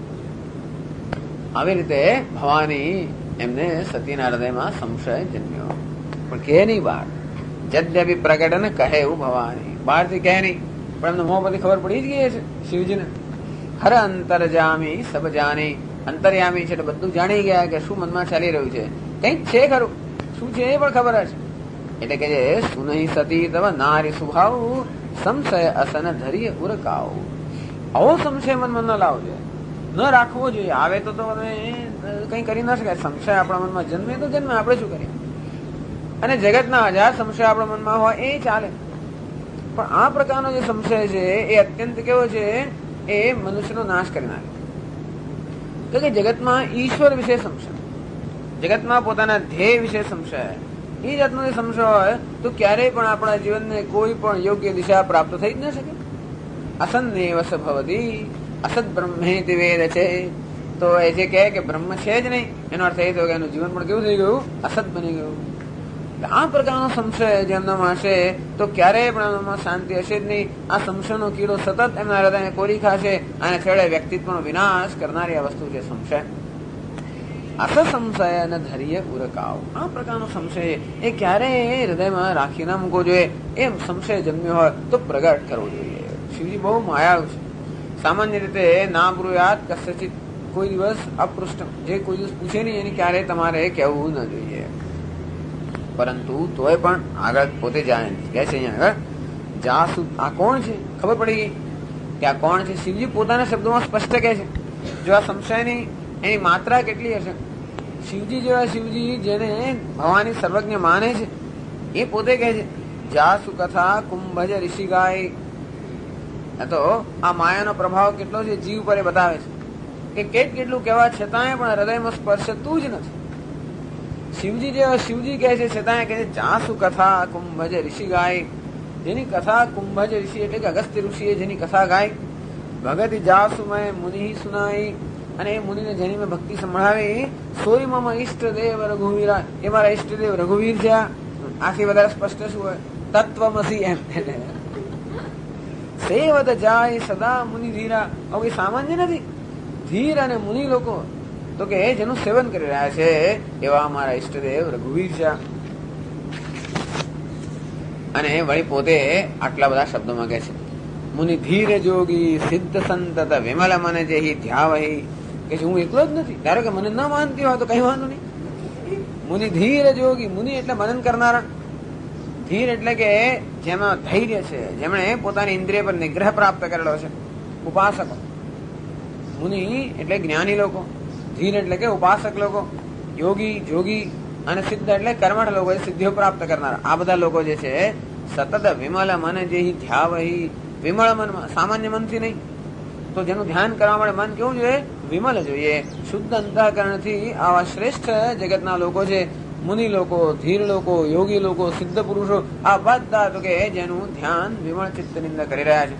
A: આવી રીતે ભવાની એમને સતીના હૃદયમાં સંશય જન્મ્યો, પણ કે નહીં બહાર. જદ્યપી પ્રગટન કહે એવું ભવાની, બહારથી કહે નહીં, પણ એમને મોં બધી ખબર પડી જ ગઈ છે શિવજીને. હર અંતરજામી સબ જાની, અંતર્યામી છે એટલે બધું જાણી ગયા કે શું મનમાં ચાલી રહ્યું છે. કંઈક છે ખરું, શું છે એ પણ ખબર છે. એટલે કે જે સુનહી સતી તવ નારી સ્વભાવ, સંશય અસન ધરી ઉરકાવ. આવો સંશય મનમાં ન લાવજો, ન રાખવો જોઈએ. આવે તો કઈ કરી ના શકાય. સંશય આપણા મનમાં જન્મે તો જન્મે, આપણે શું કરીએ. અને જગતના 1000 સંશય આપણા મનમાં હોય એ ચાલે, પણ આ પ્રકારનો જે સંશય છે એ અત્યંત કેવો છે, એ મનુષ્યનો નાશ કરી નાખે. તો કે જગતમાં ઈશ્વર વિશે સંશય, જગતમાં પોતાના ધ્યેય વિશે સંશય, એ જાતનો જે સંશય હોય તો ક્યારેય પણ આપણા જીવનને કોઈ પણ યોગ્ય દિશા પ્રાપ્ત થઈ જ ન શકે. અસન્નેવસ ભવતી અસદ બ્રહ્મેતિ વેદ છે, તો એ જે કહે કે બ્રહ્મ છે જ નહીં, એનો અર્થ એ થયો કે એનું જીવન પણ કેવું થઈ ગયું, અસત બની ગયું. આ પ્રકારનો સંશય જેમનામાં હશે તો ક્યારેય પણ એમનામાં શાંતિ હશે જ નહીં. આ સંશયનો કીડો સતત એમના હૃદયને કોરી ખાશે અને છેડે વ્યક્તિત્વનો વિનાશ કરનારી આ વસ્તુ છે સંશય. અસ સંશય ન ધૈર્ય ઉરકાવ, આ પ્રકારનો સંશય એ ક્યારેય હૃદયમાં રાખી ના મૂકવો જોઈએ. એમ સંશય જન્મ્યો હોય તો પ્રગટ કરવો જોઈએ. શિવજી બહુ માયાળુ છે. સામાન્ય રીતે ના બ્રુયાત કસ્યચિત, કોઈ દિવસ અપૃષ્ટ, જે કોઈ દિવસ પૂછે નહીં એની ક્યારેય તમારે કહેવું ન જોઈએ. પરંતુ તોય પણ આગળ પોતે જાય કે છે અહીંયા આગળ જાસુ, આ કોણ છે ખબર પડી ગઈ કે આ કોણ છે. શિવજી પોતાના શબ્દોમાં સ્પષ્ટ કહે છે. જો આ સંશયની એની માત્રા કેટલી હશે. શિવજી જેવા શિવજી જેને ભવાની સર્વજ્ઞ માને છે એ પોતે કહે છે જાસુ કથા કુંભજ ઋષિ ગાય. તો આ માયાનો પ્રભાવ કેટલો છે જીવ પર એ બતાવે છે કે કેટલું કહેવા છતાંય પણ હૃદયમાં સ્પર્શતું જ નથી. શિવજી કહે છે છતાંય કહે છે જાસુ કથા કુંભજ ઋષિ ગાય. જેની કથા કુંભજ ઋષિ એટલે કે અગસ્ત્ય ઋષિએ જેની કથા ગાય, ભગત જાસુ મેં મુનિ સુનાઈ, અને એ મુનિને જેની મેં ભક્તિ સંભળાવી, સોય મમ ઈષ્ટદેવ રઘુવીરા, એ મારા ઈષ્ટદેવ રઘુવીર છે. આથી વધારે સ્પષ્ટ શું હોય? તત્વમસી એમ સેવત જાય સદા મુનિ ધીરા. હવે કોઈ સામાન્ય નથી, ધીર અને મુનિ લોકો તો કે જેનું સેવન કરી રહ્યા છે એવા અમારા ઈષ્ટદેવ રઘુવીર છે. અને વળી પોતે આટલા બધા શબ્દોમાં કહે છે મુનિ ધીર જોગી સિદ્ધ સંતત વિમલ મને જે ધ્યાવહી, કે હું એકલો જ નથી. ધારો કે મને ન માનતી હોય તો કઈ વાંધો નહીં. મુનિ ધીર જોગી, મુનિ એટલે મનન કરનારા, ધીર એટલે કે જેમાં ધૈર્ય છે, જેમણે પોતાની ઇન્દ્રિય પર નિગ્રહ પ્રાપ્ત કરેલો છે, ઉપાસકો. મુનિ એટલે જ્ઞાની લોકો, ધીર એટલે કે ઉપાસક લોકો, યોગી જોગી, અને સિદ્ધ એટલે કર્મઠ લોકો, સિદ્ધિઓ પ્રાપ્ત કરનારા. આ બધા લોકો જે છે સતત વિમલ મન જે ધ્યાવહી, વિમળ મનમાં, સામાન્ય મનથી નહીં, તો જેનું ધ્યાન કરવા માટે મન કેવું જોઈએ? વિમલ જોઈએ. શુદ્ધ અંતઃકરણથી આવા શ્રેષ્ઠ જગતના લોકો છે, મુનિ લોકો, ધીર લોકો, યોગી લોકો, સિદ્ધ પુરુષો, આ બધા તો કે જેનું ધ્યાન વિમળ ચિત્તની અંદર કરી રહ્યા છે.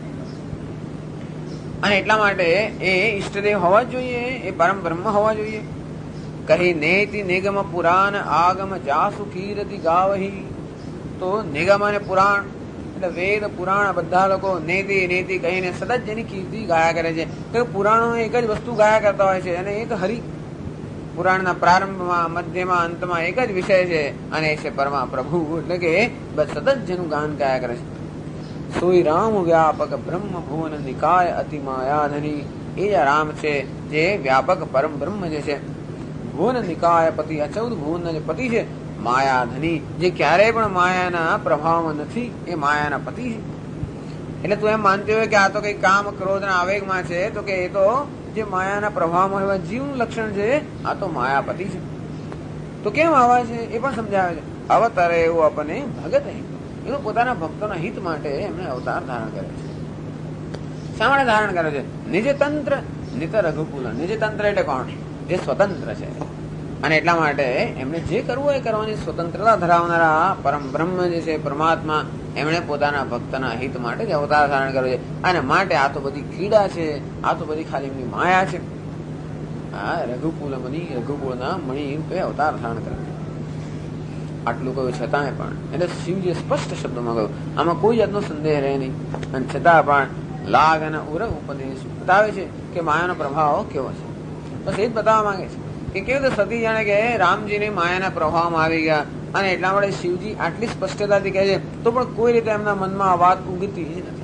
A: અને એટલા માટે એ ઈષ્ટદેવ હોવા જ જોઈએ, એ પરમ બ્રહ્મ હોવા જોઈએ. કહી નેતિ નિગમ પુરાણ આગમ જાસુ કીર્તિ ગાવહી. તો નિગમ અને પુરાણ એટલે વેદ પુરાણ બધા લોકો નેતિ નેતિ કહીને સતત જેની કીર્તિ ગાયા કરે છે. તો પુરાણો એક જ વસ્તુ ગાયા કરતા હોય છે, અને એક હરિ. પુરાણના પ્રારંભમાં, મધ્યમાં, અંતમાં એક જ વિષય છે, અને એ છે પરમા પ્રભુ. એટલે કે બસ સતત જેનું ગાન ગાયા કરે છે. સોઈ રામ વ્યાપક બ્રહ્મ ભુવન નિકાય અતિ માયાધની. એ જ રામ છે જે વ્યાપક પરમ બ્રહ્મ જે છે, ભુવન નિકાય પતિ, આ 14 ભુવનના જે પતિ છે, માયાધની, જે ક્યારેય પણ માયાના પ્રભાવમાં નથી, એ માયાના પતિ છે. એટલે તું એમ માનતી હોય કે આ તો કઈ કામ ક્રોધના આવેગમાં છે, તો કે એ તો જે માયાના પ્રભાવમાં એવા જીવનું લક્ષણ છે, આ તો માયાપતિ છે. તો કેમ આવા છે એ પણ સમજાવે છે. અવતારે એવું આપણને ભગત એવું પોતાના ભક્તોના હિત માટે એમને અવતાર ધારણ કરે છે. શા માટે ધારણ કરે છે? નિજ તંત્ર નિત રઘુકુલ. નિજ તંત્ર એટલે કોણ? જે સ્વતંત્ર છે. અને એટલા માટે એમણે જે કરવું એ કરવાની સ્વતંત્રતા ધરાવનારા પરમ બ્રહ્મ જે છે, પરમાત્મા, એમણે પોતાના ભક્તના હિત માટે જ અવતાર ધારણ કર્યો છે. અને માટે આ તો બધી ક્રીડા છે, આ તો બધી ખાલી એમની માયા છે. આ રઘુકુલ મની, રઘુકુળના મણી રૂપે અવતાર ધારણ કરે છે. આટલું કહ્યું છતાંય પણ, એટલે શિવજીએ સ્પષ્ટ શબ્દોમાં કહ્યું, આમાં કોઈ જાતનો સંદેહ રહે નહીં. અને છતાં પણ લાગ અને ઉર ઉપદેશ બતાવે છે કે માયાનો પ્રભાવ કેવો છે. બસ એ જ બતાવવા માંગે છે કે કેવી રીતે સતી જાણે કે રામજીને માયાના પ્રભાવમાં આવી ગયા, અને એટલા માટે શિવજી આટલી સ્પષ્ટતાથી કહે છે, તો પણ કોઈ રીતે એમના મનમાં આ વાત ઉગતી જ નથી.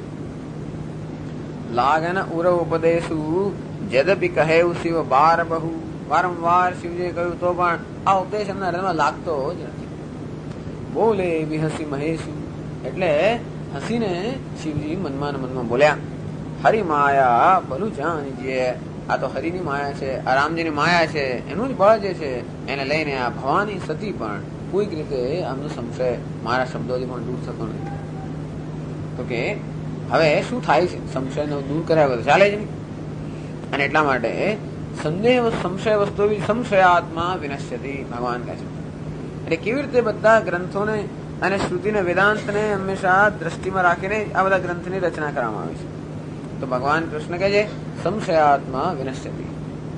A: લાગ અને ઉર ઉપદેશુ જદપી કહે શિવ બાર બહુ. વારંવાર શિવજીએ કહ્યું તો પણ આ ઉપદેશ એમના હૃદયમાં લાગતો જ નથી. બોલે વિહસી મહેશુ, એટલે હસીને શિવજી મનમાં બોલ્યા, હરિ માયા બલુ જાણીજે. આ તો હરિની માયા છે, આ રામજીની માયા છે, એનું જ બળ જે છે, એને લઈને આ ભવાની સતી પણ કોઈક રીતે આમનો સંશય મારા શબ્દોથી પણ દૂર થતો નથી. તો કે હવે શું થાય છે? સંશયનો દૂર કર્યા વગર ચાલે જ નહીં. અને એટલા માટે સંશય વસ્તુ સંશયાત્મા વિનશ્યતિ, ભગવાન કહે છે. એટલે કેવી રીતે બધા ગ્રંથોને અને શ્રુતિને, વેદાંતને હંમેશા દ્રષ્ટિમાં રાખીને આ બધા ગ્રંથની રચના કરવામાં આવી છે. તો ભગવાન કૃષ્ણ કહે છે સંશયાત્મા વિનશ્યતિ.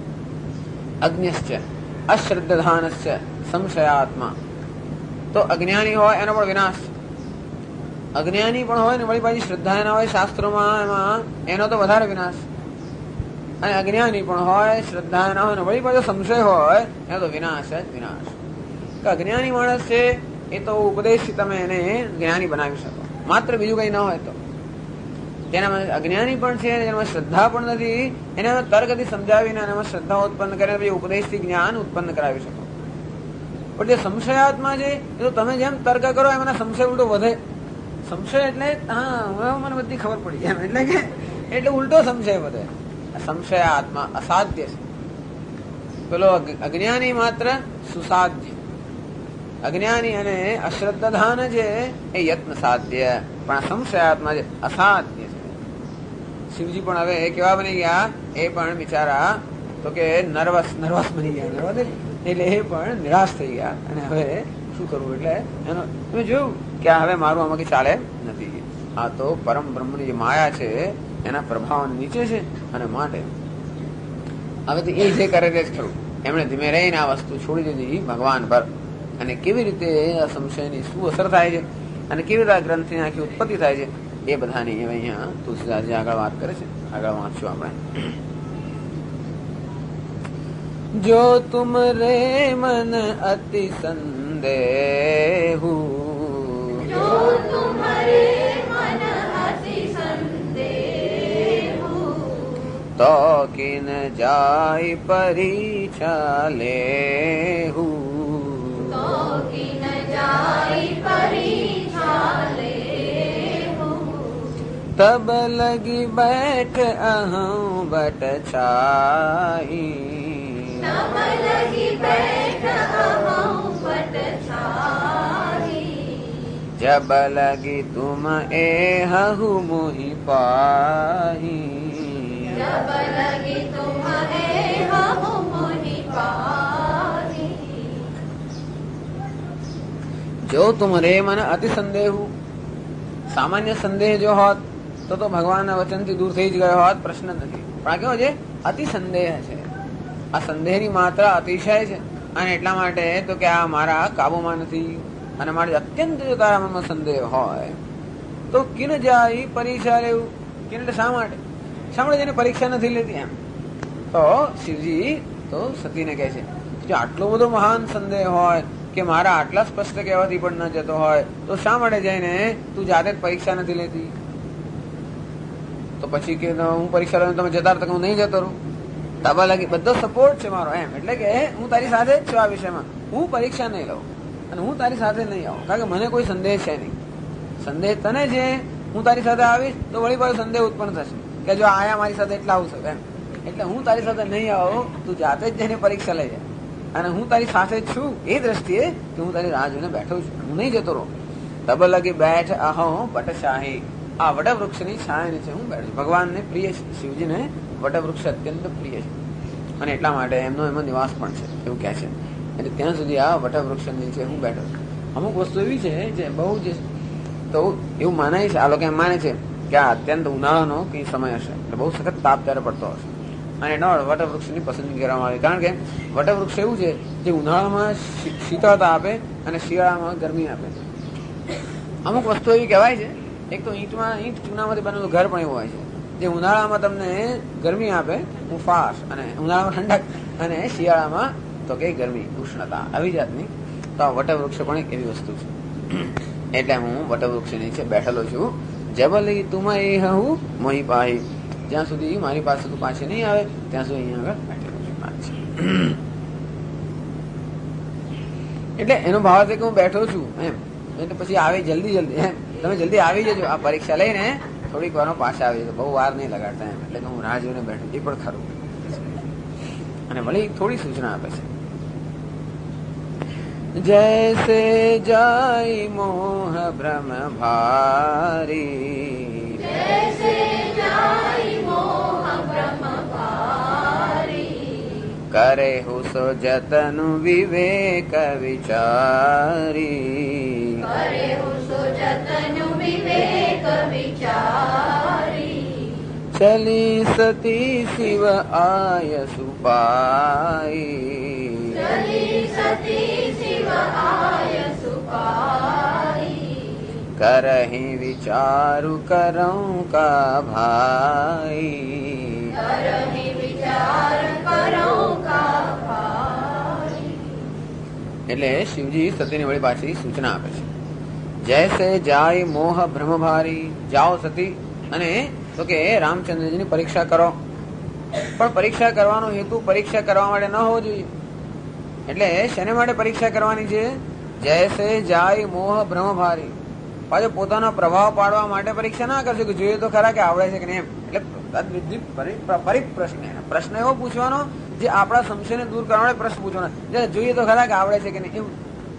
A: અજ્ઞશ્ચ અશ્રદ્ધાનશ્ચ સંશયાત્મા. તો અજ્ઞાની હોય એનો પણ વિનાશ. અજ્ઞાની પણ હોય ને વળી પાછી શ્રદ્ધા ના હોય શાસ્ત્રોમાં, એમાં એનો તો વધારે વિનાશ. અને અજ્ઞાની પણ હોય, શ્રદ્ધા ના હોય ને વળી પાછો સંશય હોય, એનો તો વિનાશ જ વિનાશ. અજ્ઞાની માણસ છે એ તો ઉપદેશથી તમે એને જ્ઞાની બનાવી શકો, માત્ર બીજું કઈ ના હોય તો. જેનામાં અજ્ઞાની પણ છે, જેનામાં શ્રદ્ધા પણ નથી, એને તર્કથી સમજાવીને એનામાં શ્રદ્ધા ઉત્પન્ન કરીને પછી ઉપદેશથી જ્ઞાન ઉત્પન્ન કરાવી શકો. પણ જે સંશયાત્મા છે એ તો તમે જેમ તર્ક કરો એમ એના સંશય ઉલટો વધે. સંશય એટલે હા મને બધી ખબર પડી એમ, એટલે ઉલટો સંશય વધે. સંશયાત્મા અસાધ્ય છે, પેલો અજ્ઞાની માત્ર સુસાધ્ય. અજ્ઞાની અને અશ્રદ્ધાધાન છે એ યત્ન સાધ્ય, પણ આ સંશયાત્મા છે અસાધ્ય છે. શિવજી પણ હવે કેવા બની ગયા, એ પણ બિચારા તો કે નર્વસ બની ગયા, એટલે એ પણ નિરાશ થઈ ગયા. અને હવે શું કરવું, એટલે એનો તમે જોયું કે હવે મારું આમાં કઈ ચાલે નથી. આ તો પરમ બ્રહ્મની જે માયા છે એના પ્રભાવ નીચે છે, અને માટે હવે તો એ જે કરે તે જ ખરું. એમણે ધીમે રહીને આ વસ્તુ છોડી દીધી ભગવાન પર. અને કેવી રીતે આ સંશયની શું અસર થાય છે, અને કેવી રીતે આ ગ્રંથની આખી ઉત્પત્તિ થાય છે, એ બધાની હવે અહીંયા તુલસીદાસજી આગળ વાત કરે છે. આગળ વાંચશું આપણે. જો તુમ રે મન અતિ સંદેહુ,
B: જો તુમરે મન અતિ સંદેહુ,
A: તો કિન જાય પરીક્ષા લેહુ,
B: તો કિન જાય પરીક્ષા લેહુ,
A: તબ લગી બેઠ અહં બટ છાહી,
B: તબ લગી બેઠ અહં બટ છાહી,
A: જબ લગી તુમ એ હહુ મોહી પાહી,
B: જબ લગી તુમરે હહુ મોહી પાહી.
A: જો તુમ રે મને અતિ સંદેહુ, સામાન્ય સંદેહ જો હોત તો ભગવાનના વચનથી દૂર થઈ જ ગયો હોત, પ્રશ્ન નથી. પણ આ કેવો છે, અતિ સંદેહ છે. આ સંદેહની માત્રા અતિશય છે, અને એટલા માટે તો કે આ મારા કાબુમાં નથી. અને મારે અત્યંત જો તારા મનમાં સંદેહ હોય તો કિન જાય પરીક્ષા લેવું. કિન એટલે શા માટે જેને પરીક્ષા નથી લેતી એમ. તો શિવજી તો સતીને કહે છે કે આટલો બધો મહાન સંદેહ હોય કે મારા આટલા સ્પષ્ટ કહેવાથી પણ ન જતો હોય તો શા માટે જઈને તું જાતે જ પરીક્ષા નથી લેતી? તો પછી કે હું પરીક્ષા લઈને તમે જતા રહો, હું નહીં જતો રહું. તાબા લાગી બધો સપોર્ટ છે મારો એમ. એટલે કે હું તારી સાથે જ છું આ વિષયમાં. હું પરીક્ષા નહીં લઉં અને હું તારી સાથે નહીં આવું, કારણ કે મને કોઈ સંદેહ છે નહીં. સંદેહ તને છે, હું તારી સાથે આવીશ તો વળી પાછો સંદેહ ઉત્પન્ન થશે કે જો આયા મારી સાથે એટલા આવશે એમ. એટલે હું તારી સાથે નહીં આવું, તું જાતે જ જઈને પરીક્ષા લઈ જાય. અને હું તારી સાથે જ છું એ દ્રષ્ટિએ કે હું તારી રાહ જોઈને બેઠો છું, હું નહીં જતો રહું. તબ લગી બેઠ અહો વટશાહી, આ વટવૃક્ષની છાયા નીચે હું બેઠું. ભગવાનને પ્રિય છે, શિવજીને વટવૃક્ષ અત્યંત પ્રિય છે, અને એટલા માટે એમનો એમાં નિવાસ પણ છે એવું કહે છે. એટલે ત્યાં સુધી આ વટવૃક્ષ નીચે હું બેઠો છું. અમુક વસ્તુ એવી છે જે બહુ જ તો એવું માનાય છે, આ લોકો એમ માને છે કે આ અત્યંત ઉનાળાનો કઈ સમય હશે, એટલે બહુ સખત તાપ ત્યારે પડતો હશે, અને એનો વટવૃક્ષની પસંદગી કરવામાં આવી. કારણ કે વટવૃક્ષ એવું છે જે ઉનાળામાં શીતળતા આપે અને શિયાળામાં ગરમી આપે. અમુક વસ્તુ એવી કહેવાય છે, એક તો ઈંટ ચૂનામાંથી બનેલું ઘર પણ એવું હોય છે જે ઉનાળામાં તમને ગરમી આપે, ઉફાસ, અને ઉનાળામાં ઠંડક, અને શિયાળામાં તો કે ગરમી, ઉષ્ણતા, આવી જાતની. તો આ વટવૃક્ષ પણ એક એવી વસ્તુ છે. એટલે હું વટવૃક્ષ નીચે બેઠેલો છું. જબલી તુમ એ હું મોહી પાહી, જ્યાં સુધી મારી પાસે તું પાછી નહીં આવે ત્યાં સુધી અહીંયા આગળ બેઠેલો છું. એટલે એનો ભાવ છે કે હું બેઠો છું એમ. એટલે પછી આવી જલ્દી એમ, તમે જલ્દી આવી જજો આ પરીક્ષા લઈને, થોડીક વાર પાછા આવી જજો, બહુ વાર નહીં લગાડતા એમ. એટલે હું રાહ જોઈને બેઠું, એ પણ ખરું. અને વળી થોડી સૂચના આપે છે, જૈસે જાય મોહ ભ્રમ ભારી,
B: જૈસે જાય મોહ ભ્રમ ભારી,
A: કરે હુસો જતન વિવેક વિચારી,
B: કરે હુસો જતન વિવેક વિચારી,
A: ચલી સતી શિવ આયસુ પાઈ,
B: ચલી સતી શિવ આયસુ પાઈ,
A: કરહી વિચારુ કરઉં કા ભાઈ,
B: કરહી વિચાર કરું કા ભાઈ.
A: એટલે શિવજી સતીની વળી પાછી સૂચના આપે છે. જૈસે જાય મોહ ભ્રમભારી, જાઓ સતી અને તો કે રામચંદ્રજીની પરીક્ષા કરો. પણ પરીક્ષા કરવાનો હેતુ પરીક્ષા કરવા માટે ન હોવો જોઈએ. એટલે શેને માટે પરીક્ષા કરવાની છે? જૈસે જાય મોહ ભ્રમભારી, પાછો પોતાનો પ્રભાવ પાડવા માટે પરીક્ષા ના કરશે કે જોઈએ તો ખરા કે આવડે છે કે નહીં એમ. એટલે પરિપ્રશ્ન, પ્રશ્ન એવો પૂછવાનો જે આપણા સંશયને દૂર કરવા માટે પ્રશ્ન પૂછવાનો, જોઈએ તો ખરા કે આવડે છે કે નહીં એવું.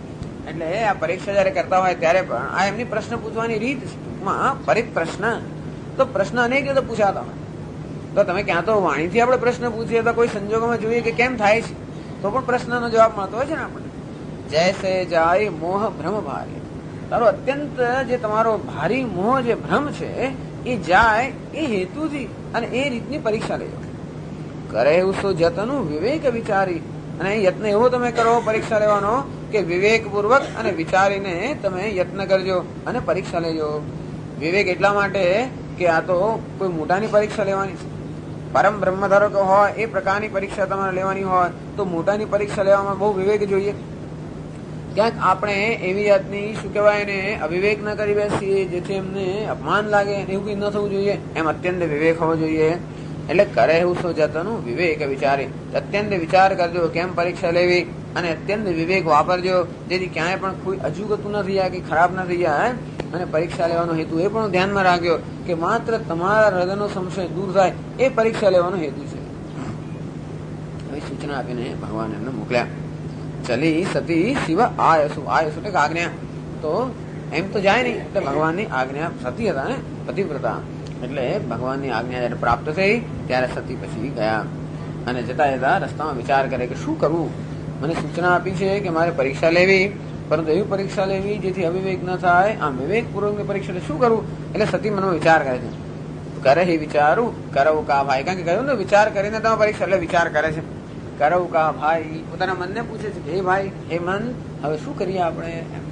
A: એટલે આ પરીક્ષા જયારે કરતા હોય ત્યારે પણ આ એમની પ્રશ્ન પૂછવાની રીત છે. ટૂંકમાં પરિપ્રશ્ન તો પ્રશ્ન અનેક રીતે પૂછાતા હોય. તો તમે ક્યાં તો વાણીથી આપણે પ્રશ્ન પૂછીએ તો કોઈ સંજોગોમાં જોઈએ કે કેમ થાય છે તો પણ પ્રશ્નનો જવાબ મળતો હોય છે ને આપણને. જૈસે જાય મોહ ભ્રમ ભારી, તારો અત્યંત જે તમારો ભારી મોહ જે ભ્રમ છે એ જાય એ હેતુથી અને એ રીતની પરીક્ષા લેજો. કરે એવું સો જતનું વિવેક વિચારી, અને યત્ન એવો તમે કરો પરીક્ષા લેવાનો કે વિવેક પૂર્વક અને વિચારીને તમે યત્ન કરજો અને પરીક્ષા લેજો. વિવેક એટલા માટે કે આ તો કોઈ મોટાની પરીક્ષા લેવાની છે. પરમ બ્રહ્મ ધારો કે હોય એ પ્રકારની પરીક્ષા તમારે લેવાની હોય તો મોટાની પરીક્ષા લેવામાં બહુ વિવેક જોઈએ. ક્યાંક આપણે એવી જાતની શું કહેવાય ને અવિવેક ન કરી બેસીએ જેથી એમને અપમાન લાગે, એવું કઈ ન થવું જોઈએ. એમ અત્યંત વિવેક હોવો જોઈએ. એટલે કરે એવું સો જતનું વિવેક વિચારી, અત્યંત વિચાર કરજો કેમ પરીક્ષા લેવી અને અત્યંત વિવેક વાપરજો જેથી ક્યાંય પણ કોઈ અજુગતું ન થઈ જાય કે ખરાબ ન થઈ જાય. અને પરીક્ષા લેવાનો હેતુ એ પણ ધ્યાનમાં રાખજો કે માત્ર તમારા હૃદયનો સંશય દૂર થાય એ પરીક્ષા લેવાનો હેતુ છે. આવી સૂચના આપીને ભગવાન એમને મોકલ્યા. ચલી સતી શિવ આયસુ, આયસુ એટલે આજ્ઞા. તો એમ તો જાય નહીં એટલે ભગવાનની આજ્ઞા, સતી હતા ને પતિવ્રતા, એટલે ભગવાનની આજ્ઞા જયારે પ્રાપ્ત થઈ ત્યારે સતી પછી ગયા. અને જતા જતા રસ્તામાં વિચાર કરે કે શું કરવું. મને સૂચના આપી છે કે મારે પરીક્ષા લેવી, પરંતુ એવી પરીક્ષા લેવી જેથી અવિવેક ન થાય. આમ વિવેક પૂર્વકની પરીક્ષા શું કરવું. એટલે સતી મનમાં વિચાર કરે છે. કરે હી વિચારું કરવું કા ભાઈ, કારણ કે કહ્યું ને વિચાર કરીને તમે પરીક્ષા એટલે વિચાર કરે છે. કરવું કા ભાઈ, પોતાના મનને પૂછે છે કે હે ભાઈ હે મન હવે શું કરીએ આપણે.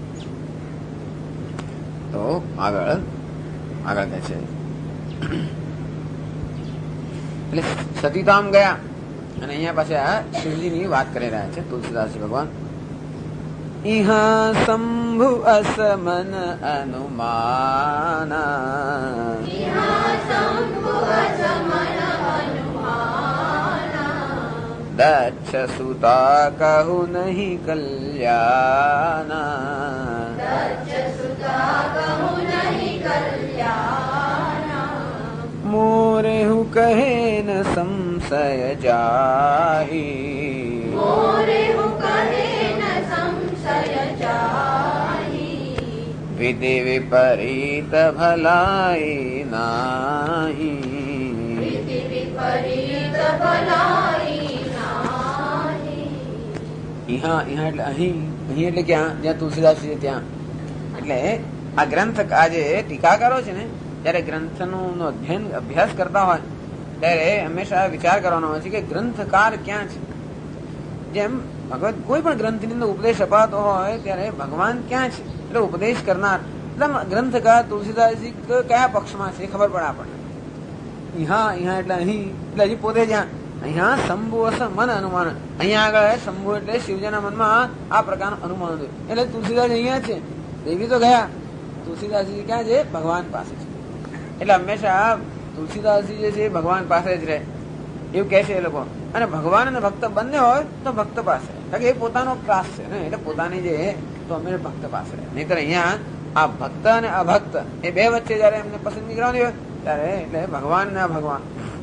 A: તો આગળ કહે છે એટલે સતીધામ ગયા અને અહીંયા પાછા શિવજીની વાત કરી રહ્યા છે તુલસીદાસજી ભગવાન. ઇહા શંભુ અસમન અનુમાના, દક્ષ સુતા કહુ નહીં કલ્યાણા, મોરે હું કહે ન સંશય જાહી, વિધિ વિપરીત ભલાઈ નાહી, ઇહા ઇહા એટલે અહીં, અહીં એટલે ક્યાં, જ્યાં તુલસીદાસજી છે ત્યાં. એટલે આ ગ્રંથ આ જે ટીકાકારો છે ને જયારે ગ્રંથનું અભ્યાસ કરતા હોય ત્યારે હંમેશા વિચાર કરવાનો હોય છે કે ગ્રંથકાર ક્યાં છે. જેમ ભગવત કોઈ પણ ગ્રંથની અંદર ઉપદેશ અપાતો હોય ત્યારે ભગવાન ક્યાં છે એટલે ઉપદેશ કરનાર એટલે ગ્રંથકાર તુલસીદાસજી કયા પક્ષમાં છે ખબર પડે આપણને. ઇહા ઇહા એટલે અહીં એટલે હજી પોતે જ્યાં અહીંયા શંભુ અસ મન અનુમાન, અહીંયા આગળ શંભુ એટલે શિવજીના મનમાં આ પ્રકારનું અનુમાન હતું. એટલે તુલસીદાસ અહીંયા છે, દેવી તો ગયા, તુલસીદાસજી ક્યાં છે ભગવાન પાસે છે. એટલે હંમેશા તુલસીદાસજી જે છે ભગવાન પાસે જ રહે એવું કહે છે એ લોકો. અને ભગવાન અને ભક્ત બંને હોય તો ભક્ત પાસે, કારણ કે એ પોતાનો ક્લાસ છે ને એટલે પોતાની જે તો અમે ભક્ત પાસે રહે. નહીતર અહીંયા આ ભક્ત અને અભક્ત એ બે વચ્ચે જયારે એમને પસંદગી કરવાની હોય ત્યારે એટલે ભગવાન ને ભગવાન.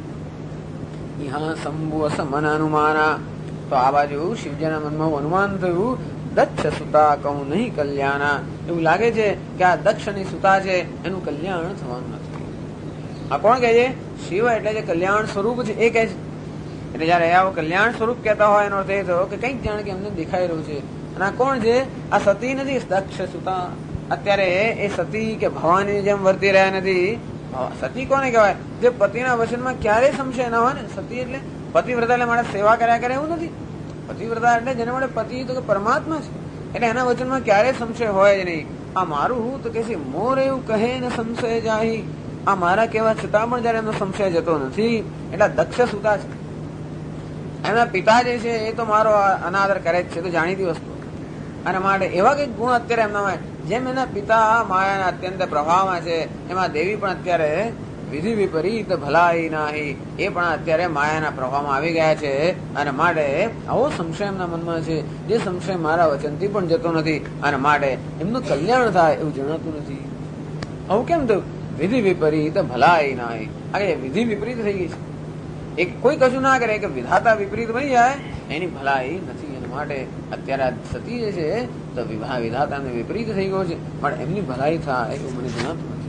A: ઇહા શંભુ અસ મન અનુમાના, તો આ બાજુ શિવજીના મનમાં અનુમાન થયું દક્ષ સુતા કહું નહીં કલ્યાણા. એવું લાગે છે કે આ દક્ષની સુતા છે એનું કલ્યાણ થવાનું નથી. આ કોણ કહે છે? શિવ એટલે જે કલ્યાણ સ્વરૂપ છે એ કહે છે. એટલે જયારે આવો કલ્યાણ સ્વરૂપ કહેતા હોય એનો અર્થ એ થયો કે કંઈક જાણે કે એમને દેખાઈ રહ્યું છે. અને આ કોણ છે? આ સતી નથી, દક્ષ સુતા. અત્યારે એ સતી કે ભવાની જેમ વર્તી રહ્યા નથી. સતી કોને કહેવાય? જે પતિના વચનમાં ક્યારેય સંશય ના હોય ને. સતી એટલે પતિવ્રતા એટલે મારે સેવા કર્યા કરે એવું નથી. પતિવ્રતા એટલે જેને માટે પતિ તો કે પરમાત્મા છે એટલે એના વચનમાં ક્યારેય સંશય હોય જ નહીં. આ મારું તો કે છે મોર એવું કહે ને સંશય જાહી. આ મારા કહેવા છતાં પણ જયારે એમનો સંશય જતો નથી. એટલે દક્ષ સુતા છે. એમના પિતા જે છે એ તો મારો અનાદર કરે જ છે, તો જાણીતી વસ્તુ. અને માટે એવા કઈક ગુણ અત્યારે એમનામાં જેમ એના પિતા માયાના અત્યંત પ્રભાવમાં છે એમાં દેવી પણ અત્યારે વિધિ વિપરીત ભલાઈ નાહી એ પણ અત્યારે માયાના પ્રભાવમાં આવી ગયા છે. અને માટે આવો સંશય એમના મનમાં છે જે સંશય મારા વચનથી પણ જતો નથી. અને માટે એમનું કલ્યાણ થાય એવું જણાતું નથી. આવું કેમ થયું? વિધિ વિપરીત ભલાઈ નાહી. આ વિધિ વિપરીત થઈ ગઈ છે. એક કોઈ કશું ના કરે કે વિધાતા વિપરીત બની જાય એની ભલાઈ નથી. એના માટે અત્યારે સતી જે છે તો વિવાહ વિધાતાને વિપરીત થઈ ગયો છે, પણ એમની ભલાઈ થાય એવું મને જણાતું નથી.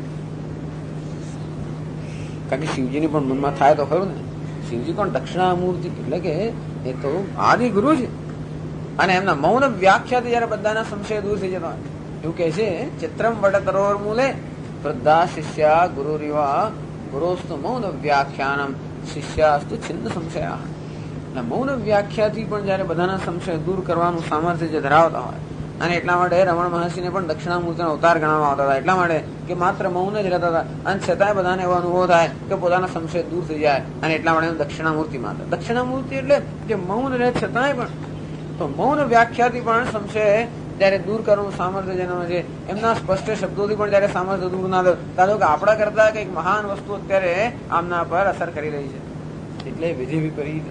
A: કારણ કે શિવજીની પણ મનમાં થાય તો ખરું ને. શિવજી કોણ? દક્ષિણામૂર્તિ, એટલે કે એ તો આદિ ગુરુ છે. અને એમના મૌન વ્યાખ્યાથી જયારે બધાના સંશય દૂર થઈ જતા એવું કહે છે, ચિત્રમ વટતરોર મૂલે વૃદ્ધા શિષ્યા ગુરુરિવા ગુરોસ્તુ મૌન વ્યાખ્યાનમ શિષ્યાસ્તુ છિન્ન સંશયા. મૌન વ્યાખ્યાથી પણ જયારે બધાના સંશય દૂર કરવાનું સામર્થ્ય જે ધરાવતા હોય, અને એટલા માટે રમણ મહર્ષિને પણ દક્ષિણામૂર્તિનો અવતાર ગણવામાં આવતા હતા. એટલા માટે કે માત્ર મૌન જ રહેતા હતા, અને છતાંય બધાને એવો અનુભવ થાય કે પોતાના સંશય દૂર થઈ જાય, અને એટલા માટે દક્ષિણામૂર્તિ માત્ર. દક્ષિણામૂર્તિ એટલે જે મૌન રહે છતાંય પણ, તો મૌન વ્યાખ્યાથી પણ સંશય જયારે દૂર કરવાનું સામર્થ્ય જેનો છે, એમના સ્પષ્ટ શબ્દોથી પણ જયારે સામર્થ્ય દૂર ના થાય, કે આપણા કરતા કઈક મહાન વસ્તુ અત્યારે આમના પર અસર કરી રહી છે, એટલે વિધિ વિપરીત.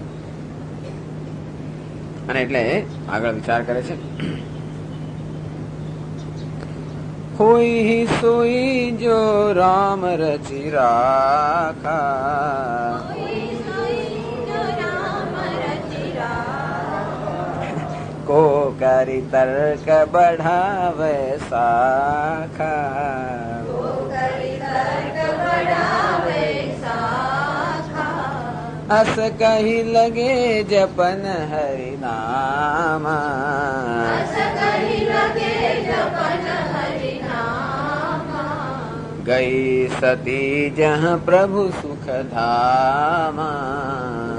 A: અને એટલે આગળ વિચાર કરે છે, કોઈ સોઈ જો રામ રચી રાખા, કો કરી તર્ક બઢાવે શાખા, અસ કહી લગે જપન હરિનામા, ગઈ સતી જહ પ્રભુ સુખ ધામા,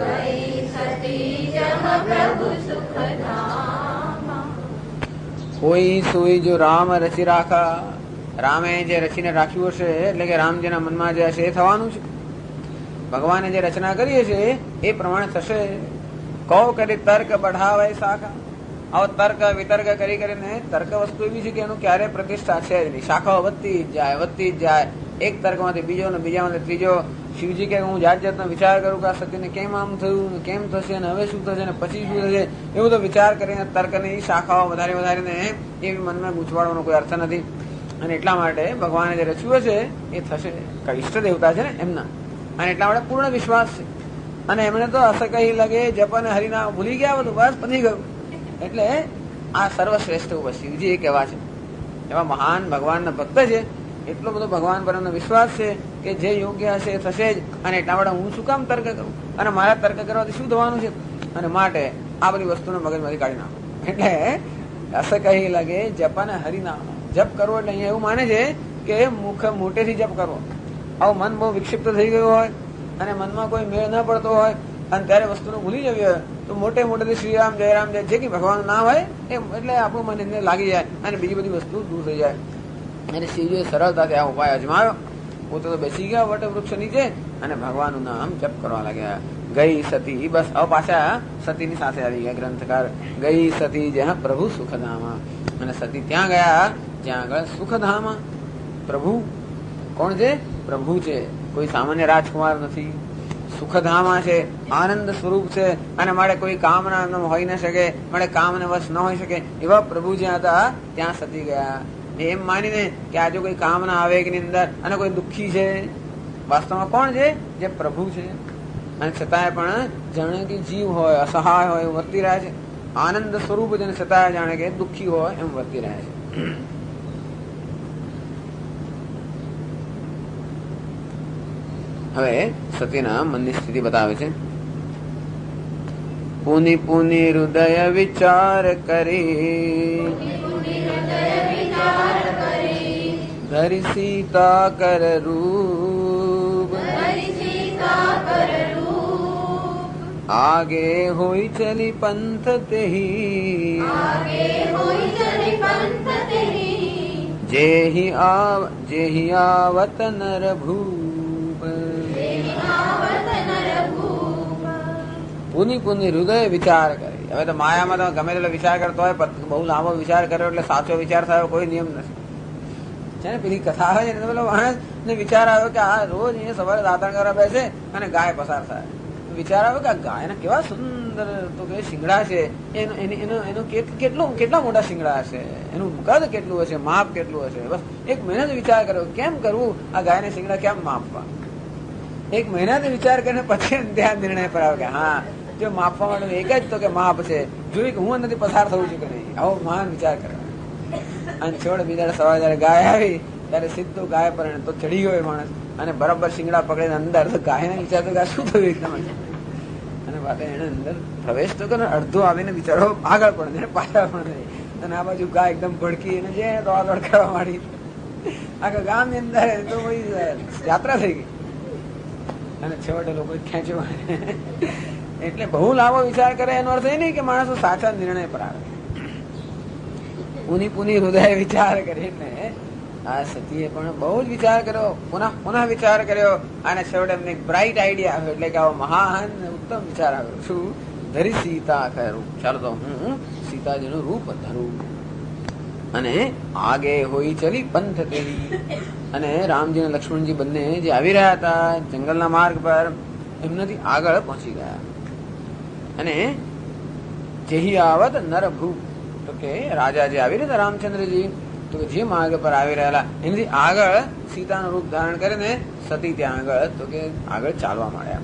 A: કોઈ સોઈ જો રામ રચી રાખા. રામે જે રચીને રાખ્યું હશે, એટલે કે રામજીના મનમાં જે હશે એ થવાનું છે. ભગવાને જે રચના કરી છે એ પ્રમાણે થશે. કૌ કરી તર્ક બઢાવે શાખા. આવો તર્ક વિતર્ક કરીને તર્ક વસ્તુ એવી છે કે એનું ક્યારે પ્રતિષ્ઠા છે જ નહીં. શાખાઓ વધતી જ જાય. એક તર્કમાંથી બીજો ને બીજામાંથી ત્રીજો. શિવજી કે હું જાત જાતનો વિચાર કરું કે આ સતીને કેમ આમ થયું, કેમ થશે, અને હવે શું થશે, ને પછી શું થશે, એવું તો વિચાર કરીને તર્કની શાખાઓ વધારીને એવી મનમાં ગૂંચવાડવાનો કોઈ અર્થ નથી. અને એટલા માટે ભગવાને જે રચ્યું છે એ થશે. ઈષ્ટ દેવતા છે ને એમના, અને એટલા માટે પૂર્ણ વિશ્વાસ છે. અને એમણે તો અસ કહી લગે જપન હરિનામ ભૂલી ગયા, બધું બસ પતી ગયું. એટલે આ સર્વશ્રેષ્ઠ શિવજી એ કહેવા છે. એવા મહાન ભગવાનના ભક્ત છે, એટલો બધો ભગવાન પર એમનો વિશ્વાસ છે કે જે યોગ્ય હશે એ થશે જ. અને એટલા માટે હું શું કામ તર્ક કરું, અને મારા તર્ક કરવાથી શું થવાનું છે, અને માટે આ બધી વસ્તુને મગજમાંથી કાઢી નાખો. એટલે અસ કહી લગે જપન હરિનામ. જપ કરવો એટલે અહીંયા એવું માને છે કે મોટેથી જપ કરવો. આવું મન બહુ વિક્ષિપ્ત થઈ ગયું હોય, અને મનમાં કોઈ મેળ ન પડતો હોય, અને ત્યારે વસ્તુને ભૂલી જવી હોય, તો મોટેથી શ્રીરામ જયરામ જય જે કે ભગવાનનું નામ હોય એમ, એટલે આપણું મન એને લાગી જાય, અને બીજી બધી વસ્તુ દૂર થઈ જાય. અને શિવજીએ સરળતાથી આ ઉપાય અજમાવ્યો. પોતે તો બેસી ગયા વટવૃક્ષ નીચે, અને ભગવાનનું નામ જપ કરવા લાગ્યા. ગઈ સતી, બસ હવે પાછા સતીની સાથે આવી ગયા ગ્રંથકાર. ગઈ સતી જ્યાં પ્રભુ સુખધામા. અને સતી ત્યાં ગયા જ્યાં આગળ સુખધામા. પ્રભુ કોણ છે? પ્રભુ છે, કોઈ સામાન્ય રાજકુમાર નથી. સુખધામા છે, આનંદ સ્વરૂપ છે, અને મારે કોઈ કામના હોઈ ન શકે, મારે કામને વશ ન હોઈ શકે એવા પ્રભુ જ્યાં હતા ત્યાં સતી ગયા. એમ માનીને કે આજે કોઈ કામના આવેગની અંદર અને કોઈ દુઃખી છે. વાસ્તવમાં કોણ છે? જે પ્રભુ છે. અને છતાંય પણ જાણે કે જીવ હોય, અસહાય હોય એવું વર્તી રહ્યા છે. આનંદ સ્વરૂપ છે, છતાંય જાણે કે દુઃખી હોય એમ વર્તી રહ્યા છે. હવે સતીના મનની સ્થિતિ બતાવે છે. પુની પુની હૃદય વિચાર કરી, ધરી સીતા કર રૂપ, આગે હોઈ ચલી પંથ તેહી, જેહી આવત નર ભૂપ. પુની પુની હૃદય વિચાર કરી. હવે તો માયામાં તમે ગમે તેટલો વિચાર કરતો હોય, બહુ લાંબો વિચાર કર્યો એટલે સાચો વિચાર થયો કોઈ નિયમ નથી. છે ને પેલી કથા આવે છે, પેલો માણસ ને વિચાર આવ્યો કે આ રોજ અહીંયા સવારે દાંતણ કરવા બેસે અને ગાય પસાર થાય. વિચાર આવ્યો કે આ ગાયના કેવા સુંદર તો કે શિંગડા છે, એનું કેટલા મોટા શિંગડા હશે, એનું કદ કેટલું હશે, માપ કેટલું હશે. બસ એક મહિનાનો વિચાર કર્યો કેમ કરવું, આ ગાયના શિંગડા કેમ માપવા. એક મહિનાથી વિચાર કરીને પછી ત્યાં નિર્ણય પર આવ્યો કે હા, જો માપવા માટે એક જ તો કે માપ છે, જોઈ કે હું નથી પસાર થવું છું કે નહીં. આવો મહાન વિચાર કર્યો. અને છોડ બીજા સવારે જયારે ગાય આવી ત્યારે સીધું ગાય પર તો ચડી ગયો માણસ અને બરાબર શિંગડા પકડીને અંદર તો ગાય ને વિચારતો કે શું થયું એકદમ અને વાત એને અંદર પ્રવેશ તો કરે અડધો આવીને બિચારો આગળ પણ પાછળ પણ નહીં અને આ બાજુ ગાય એકદમ ભડકી અને જે દોડ કરવા માંડી આખા ગામ ની અંદર તો યાત્રા થઈ ગઈ અને છેવટે લોકો ખેંચવા. એટલે બહુ લાંબો વિચાર કરે એનો અર્થ એ નહીં કે માણસો સાચા નિર્ણય પર આવે. પુની પુની હૃદય વિચાર કરીને આ સતીએ પણ બહુ જ વિચાર કર્યો, પુનઃ વિચાર કર્યો અને છેવટે એમને એક બ્રાઇટ આઈડિયા આવ્યો. એટલે કે આવો મહાન ઉત્તમ વિચાર આવ્યો. શું? ધરી સીતા કરું, ચાલો તો હું સીતાજીનું રૂપ ધરું. અને આગે હોઈ ચલી પંથ તેરી. અને રામજી અને લક્ષ્મણજી બંને જે આવી રહ્યા હતા જંગલના માર્ગ પર એમનાથી આગળ પહોંચી ગયા. અને જેહી આવત નરભૂ, તો કે રાજા જે આવી રહ્યા રામચંદ્રજી, તો કે જે માર્ગ પર આવી રહેલા એનાથી આગળ સીતાનું રૂપ ધારણ કરીને સતી ત્યાં આગળ તો કે આગળ ચાલવા માંડ્યા.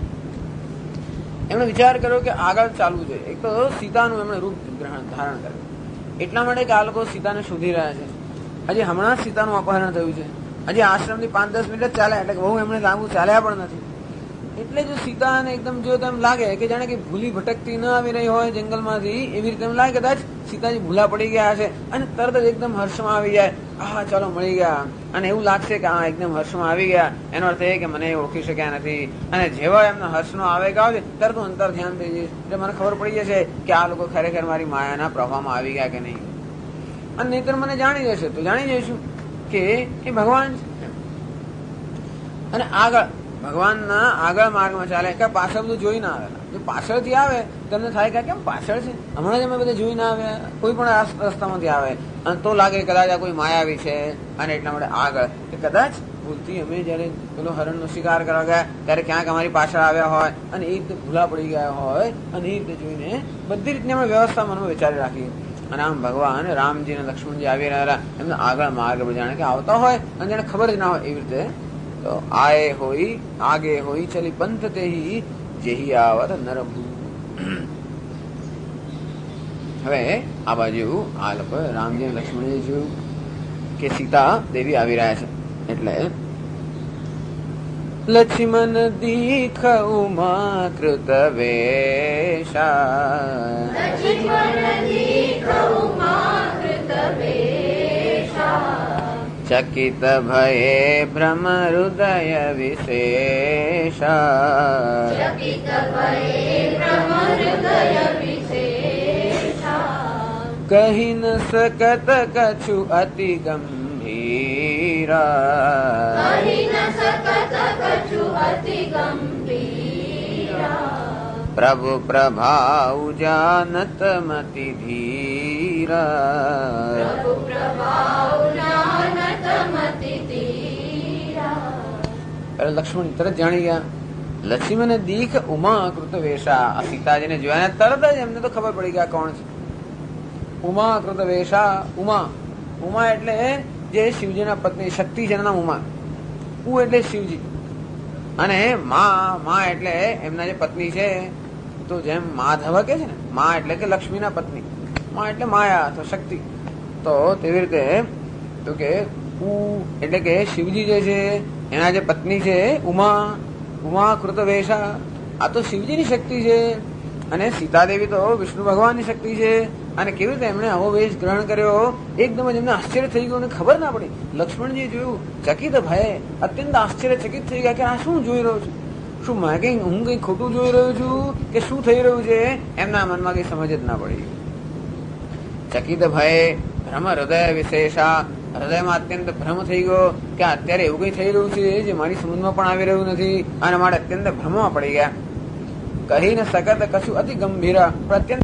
A: એમણે વિચાર કર્યો કે આગળ ચાલવું જોઈએ. એક તો સીતાનું એમણે રૂપ ધારણ કર્યું એટલા માટે કે આ લોકો સીતાને શોધી રહ્યા છે. હજી હમણાં જ સીતાનું અપહરણ થયું છે. હજી આશ્રમથી 5-10 મિનિટ ચાલ્યા, એટલે બહુ એમણે લાંબુ ચાલ્યા પણ નથી. એટલે જો સીતાને એકદમ જો તેમ લાગે કે જાણે કે ભૂલી ભટકતી ન આવી રહી હોય જંગલમાંથી, એવી રીતે એમ લાગે કદાચ સીતાજી ભૂલા પડી ગયા છે અને તરત જ એકદમ હર્ષમાં આવી જાય, હા ચાલો મળી ગયા. અને એવું લાગશે કે હા એકદમ હર્ષમાં આવી ગયા, એનો અર્થ એ કે મને ઓળખી શક્યા નથી. અને જેવા એમનો હર્ષનો આવેગ આવે તરત હું અંતર ધ્યાન થઈ જઈશ, એટલે મને ખબર પડી જશે કે આ લોકો ખરેખર મારી માયાના પ્રવાહમાં આવી ગયા કે નહીં. અને નહીતર મને જાણી જશે તો જાણી જઈશું કે એ ભગવાન છે. અને આગળ ભગવાનના આગળ માર્ગમાં ચાલે કે પાછળ બધું જોઈ ના આવેલા. જો પાછળથી આવે તમને થાય કે કેમ પાછળ છે, હમણાં જ અમે બધા જોઈ ના આવ્યા, કોઈ પણ રસ્તામાંથી આવે અને તો લાગે કદાચ આ કોઈ માયાવી છે. અને એટલા માટે આગળ કે કદાચ ભૂલથી અમે જયારે પેલો હરણનો શિકાર કરવા ગયા ત્યારે ક્યાંક અમારી પાછળ આવ્યા હોય અને એ રીતે ભૂલા પડી ગયા હોય અને એ રીતે જોઈને બધી રીતની અમે વ્યવસ્થા મનમાં વિચારી રાખી. અને આમ ભગવાન રામજી અને લક્ષ્મણજી આવી રહેલા એમના આગળ માર્ગ પર જાણે કે આવતા હોય અને જાણે ખબર જ ના હોય એવી રીતે. તો આએ હોઈ આગે હોઈ ચલી પંથ તેહી જેહી આવત નરભૂ. હવે આ બાજુ આ લોકો રામજી અને લક્ષ્મણજી જોયું કે સીતા દેવી આવી રહ્યા છે. એટલે લક્ષ્મણ દીખ ઉમા કૃત વેશા, ચકિત ભયે ભ્રમ હૃદય વિશેષા, કહી ન સકત કછુ અતિ ગંભીરા, પ્રભુ પ્રભાવ જાનત મતિ ધીરા, લક્ષ્મણ તરત જાણી ગયા. લક્ષ્મણ દીખ ઉમા કૃત વેશા, સીતાજીને જોયા તરત જ એમને તો ખબર પડી ગયા કોણ છે. ઉમા કૃત વેશા, ઉમા, ઉમા એટલે જે શિવજીના પત્ની શક્તિ છે એના ઉમા. ઉ એટલે શિવજી અને મા એટલે એમના જે પત્ની છે. તો જેમ માધવ કે છે ને, મા એટલે કે લક્ષ્મીના પત્ની, મા એટલે માયા અથવા શક્તિ. તો તેવી રીતે તો કે ઉ એટલે કે શિવજી જે છે એના જે પત્ની છે ઉમા, ઉમા કૃત વેશા, આ તો શિવજીની શક્તિ છે. અને સીતાદેવી તો વિષ્ણુ ભગવાનની શક્તિ છે. અને કેવી રીતે એમણે આવો વેશ ગ્રહણ કર્યો, એકદમ જ એમને આશ્ચર્ય થઈ ગયું અને ખબર ના પડી. લક્ષ્મણજી જોયું ચકિત ભય, અત્યંત આશ્ચર્યચકિત થઈ ગયા કે આ શું જોઈ રહ્યો છું, શું હું કઈ ખોટું જોઈ રહ્યો છું કે શું થઈ રહ્યું છે. એમના મનમાં કઈ સમજ જ ના પડી. ચકિત ભય ભ્રમ હૃદય વિશેષા, હૃદયમાં અત્યંત ભ્રમ થઈ ગયો કે અત્યારે એવું કઈ થઈ રહ્યું છે જે મારી સમજમાં પણ આવી રહ્યું નથી અને મારે અત્યંત ભ્રમમાં પડી ગયા. કહી ન સકત કશું અતિ ગંભીરા, અત્યંત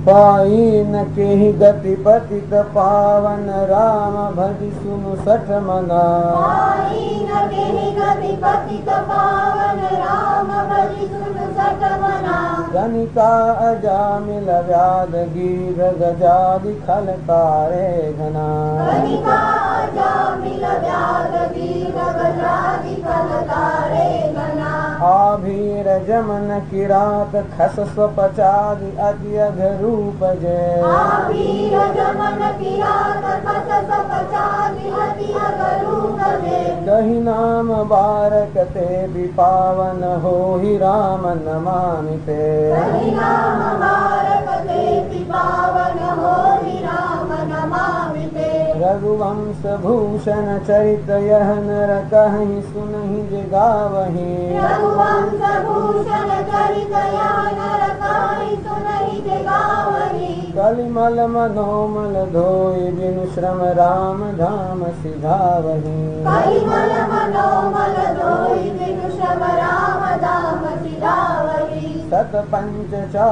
A: पाई न केहि गति पतित पावन राम भज सुनु सठ मना
B: पाई न केहि गति पतित पावन राम भज सुनु सठ मना
A: गणिका अजामिल व्याध गीध गजादि खलकारे घना
B: गणिका अजामिल व्याध गीध गजादि खलकारे घना
A: आभीर जमन किरात खस स्वपचादि अति अघरूप जय
B: आभीर जमन किरात खस स्वपचादि अति अघरूप जय
A: कही नाम बारक ते भी पावन हो ही राम नमामिते
B: कहि नाम बारक ते पावन होरि राम नमामि ते
A: रघुवंश भूषण चरित यह नर कहि सुनहि जे गावहि
B: रघुवंश भूषण चरित यह नर कहि सुनहि जे गावहि
A: कलिमल मनोमल धोई बिनु श्रम राम धाम सिधावहि
B: कलिमल मनोमल धोई बिनु श्रम राम धाम सिधावहि
A: सत पंच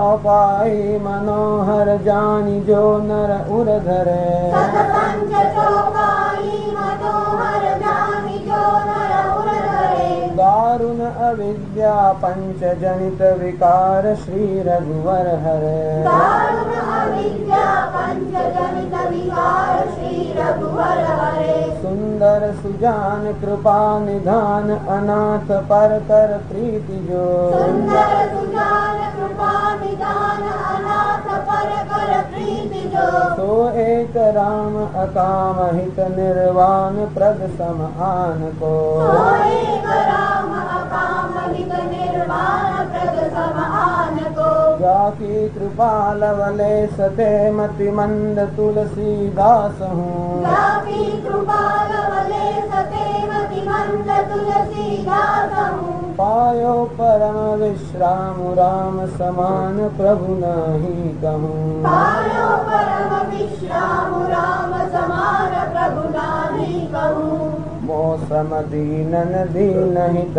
A: चौपाई मनोहर जानी जो नर उर धरे
B: सत पंच चौपाई मनोहर जानि जो नर उर धरे
A: दारुण अविद्या पंच जनित विकार श्री रघुवर हरे
B: दारुण अविद्या पंच जनित विकार श्री रघुवर हरे
A: सुंदर सुजान कृपा निधान अनाथ पर कर प्रीति जो
B: सुंदर सुजान कृपा निदान अनाथ पर कर प्रीति जो
A: सो एक राम अकाम हित निर्वाण प्रद समान को
B: सोएक राम अकाम हित निर्वाण प्रद समान को
A: जाकी कृपा लवले सते मति मंद तुलसीदास हूँ
B: जाकी कृपा लवले सते मति मंद तुलसीदास हूँ
A: पायो परम विश्राम राम समान प्रभु नहीं कहूँ
B: पायो परम विश्राम राम समान प्रभु नाहि कहूँ
A: मौसम दीनन दीनहित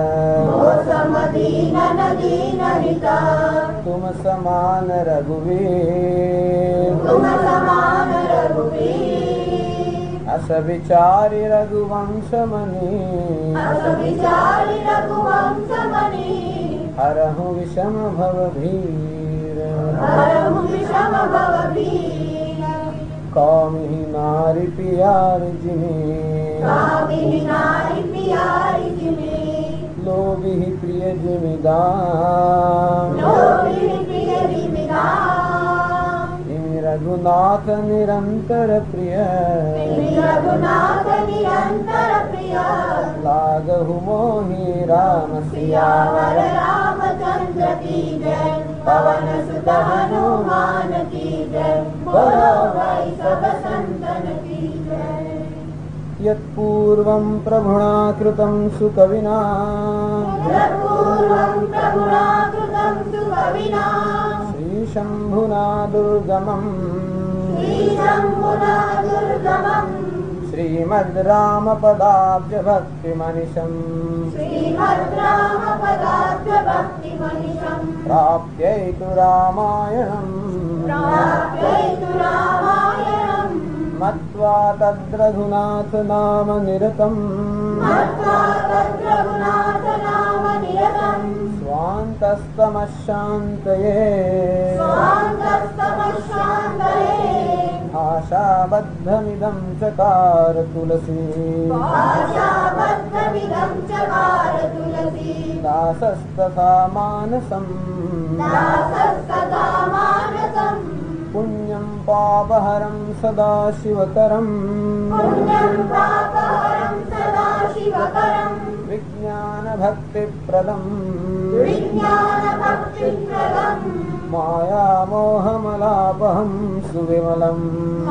B: मौसम दीनन दीनहित
A: तुम समान रघुवीर
B: तुम समान रघुवीर
A: अस विचारि रघुवंश मनि
B: अस विचारि रघुवंश मनि
A: हरहु विषम भव भीर
B: हरहु विषम भव भीर
A: कौमिहि नारि पियारि जिमि
B: कामिहि नारि पियारि जिमि
A: लोभिहि प्रिय जिमि दाम
B: लोभिहि प्रिय जिमि दाम
A: इमि रघुनाथ निरंतर प्रिय
B: इमि रघुनाथ निरंतर प्रिय
A: लागहु मोहि राम
B: सियावर रामचंद्र की जय पवन सुत हनुमान की जय बोलो भाई सब संतन की जय
A: यत्पूर्वं प्रभुणा कृतं सुकविना
B: यत्पूर्वं प्रभुना कृतं सुकविना
A: श्रीशम्भुना दुर्गमम्
B: श्रीशम्भुना दुर्गमम्
A: श्रीमद् रामपदाब्ज भक्तिमनिशम्
B: श्रीमद्रामपदाब्ज भक्तिमनिशम्
A: प्राप्यैतु रामायणम्
B: प्राप्यैतु रामायणम्
A: मत्वा तद्रघुनाथ नाम निरतम्
B: मत्वा तद्रघुनाथ नाम निरतम्
A: स्वान्तस्तमशान्तये
B: स्वान्तस्तमशान्तये
A: आशाबद्धमिदं चकार तुलसी
B: आशाबद्धमिदं चकार तुलसी
A: दासस्तथा मानसम्
B: दासस्तथा मानसम्
A: पुण्यं पापहरं सदा शिवकरम्
B: पुण्यं पापहरं सदा शिवकरम्
A: विज्ञानभक्तिप्रदम्
B: विज्ञानभक्तिप्रदम्
A: मायामोहमलापहं सुविमलम्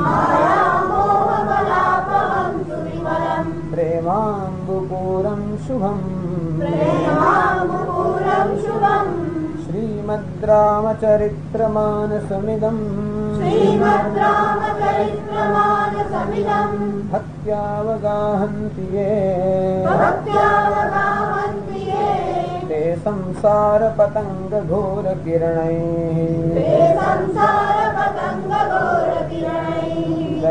B: मायामोहमलापहं सुविमलम्
A: प्रेमाम्बुपूरं शुभम्
B: प्रेमाम्बुपूरं शुभम्
A: श्रीमद् रामचरित्रमानसमिदम्
B: श्रीमद् रामचरित्रमानसमिदम्
A: भक्त्यावगाहन्ति ये
B: भक्त्यावगाहन्ति ये
A: ते संसारपतङ्गघोरकिरणैः
B: ते संसार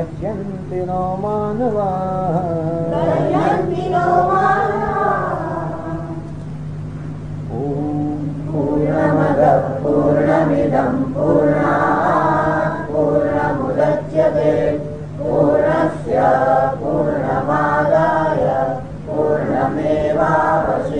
A: पश्यन्ति नो मानवाः
B: पश्यन्ति नो मानवाः। ॐ पूर्णमदः पूर्णमिदं पूर्णात् पूर्णमुदच्यते पूर्णस्य पूर्णमादाय पूर्णमेवावशिष्यते।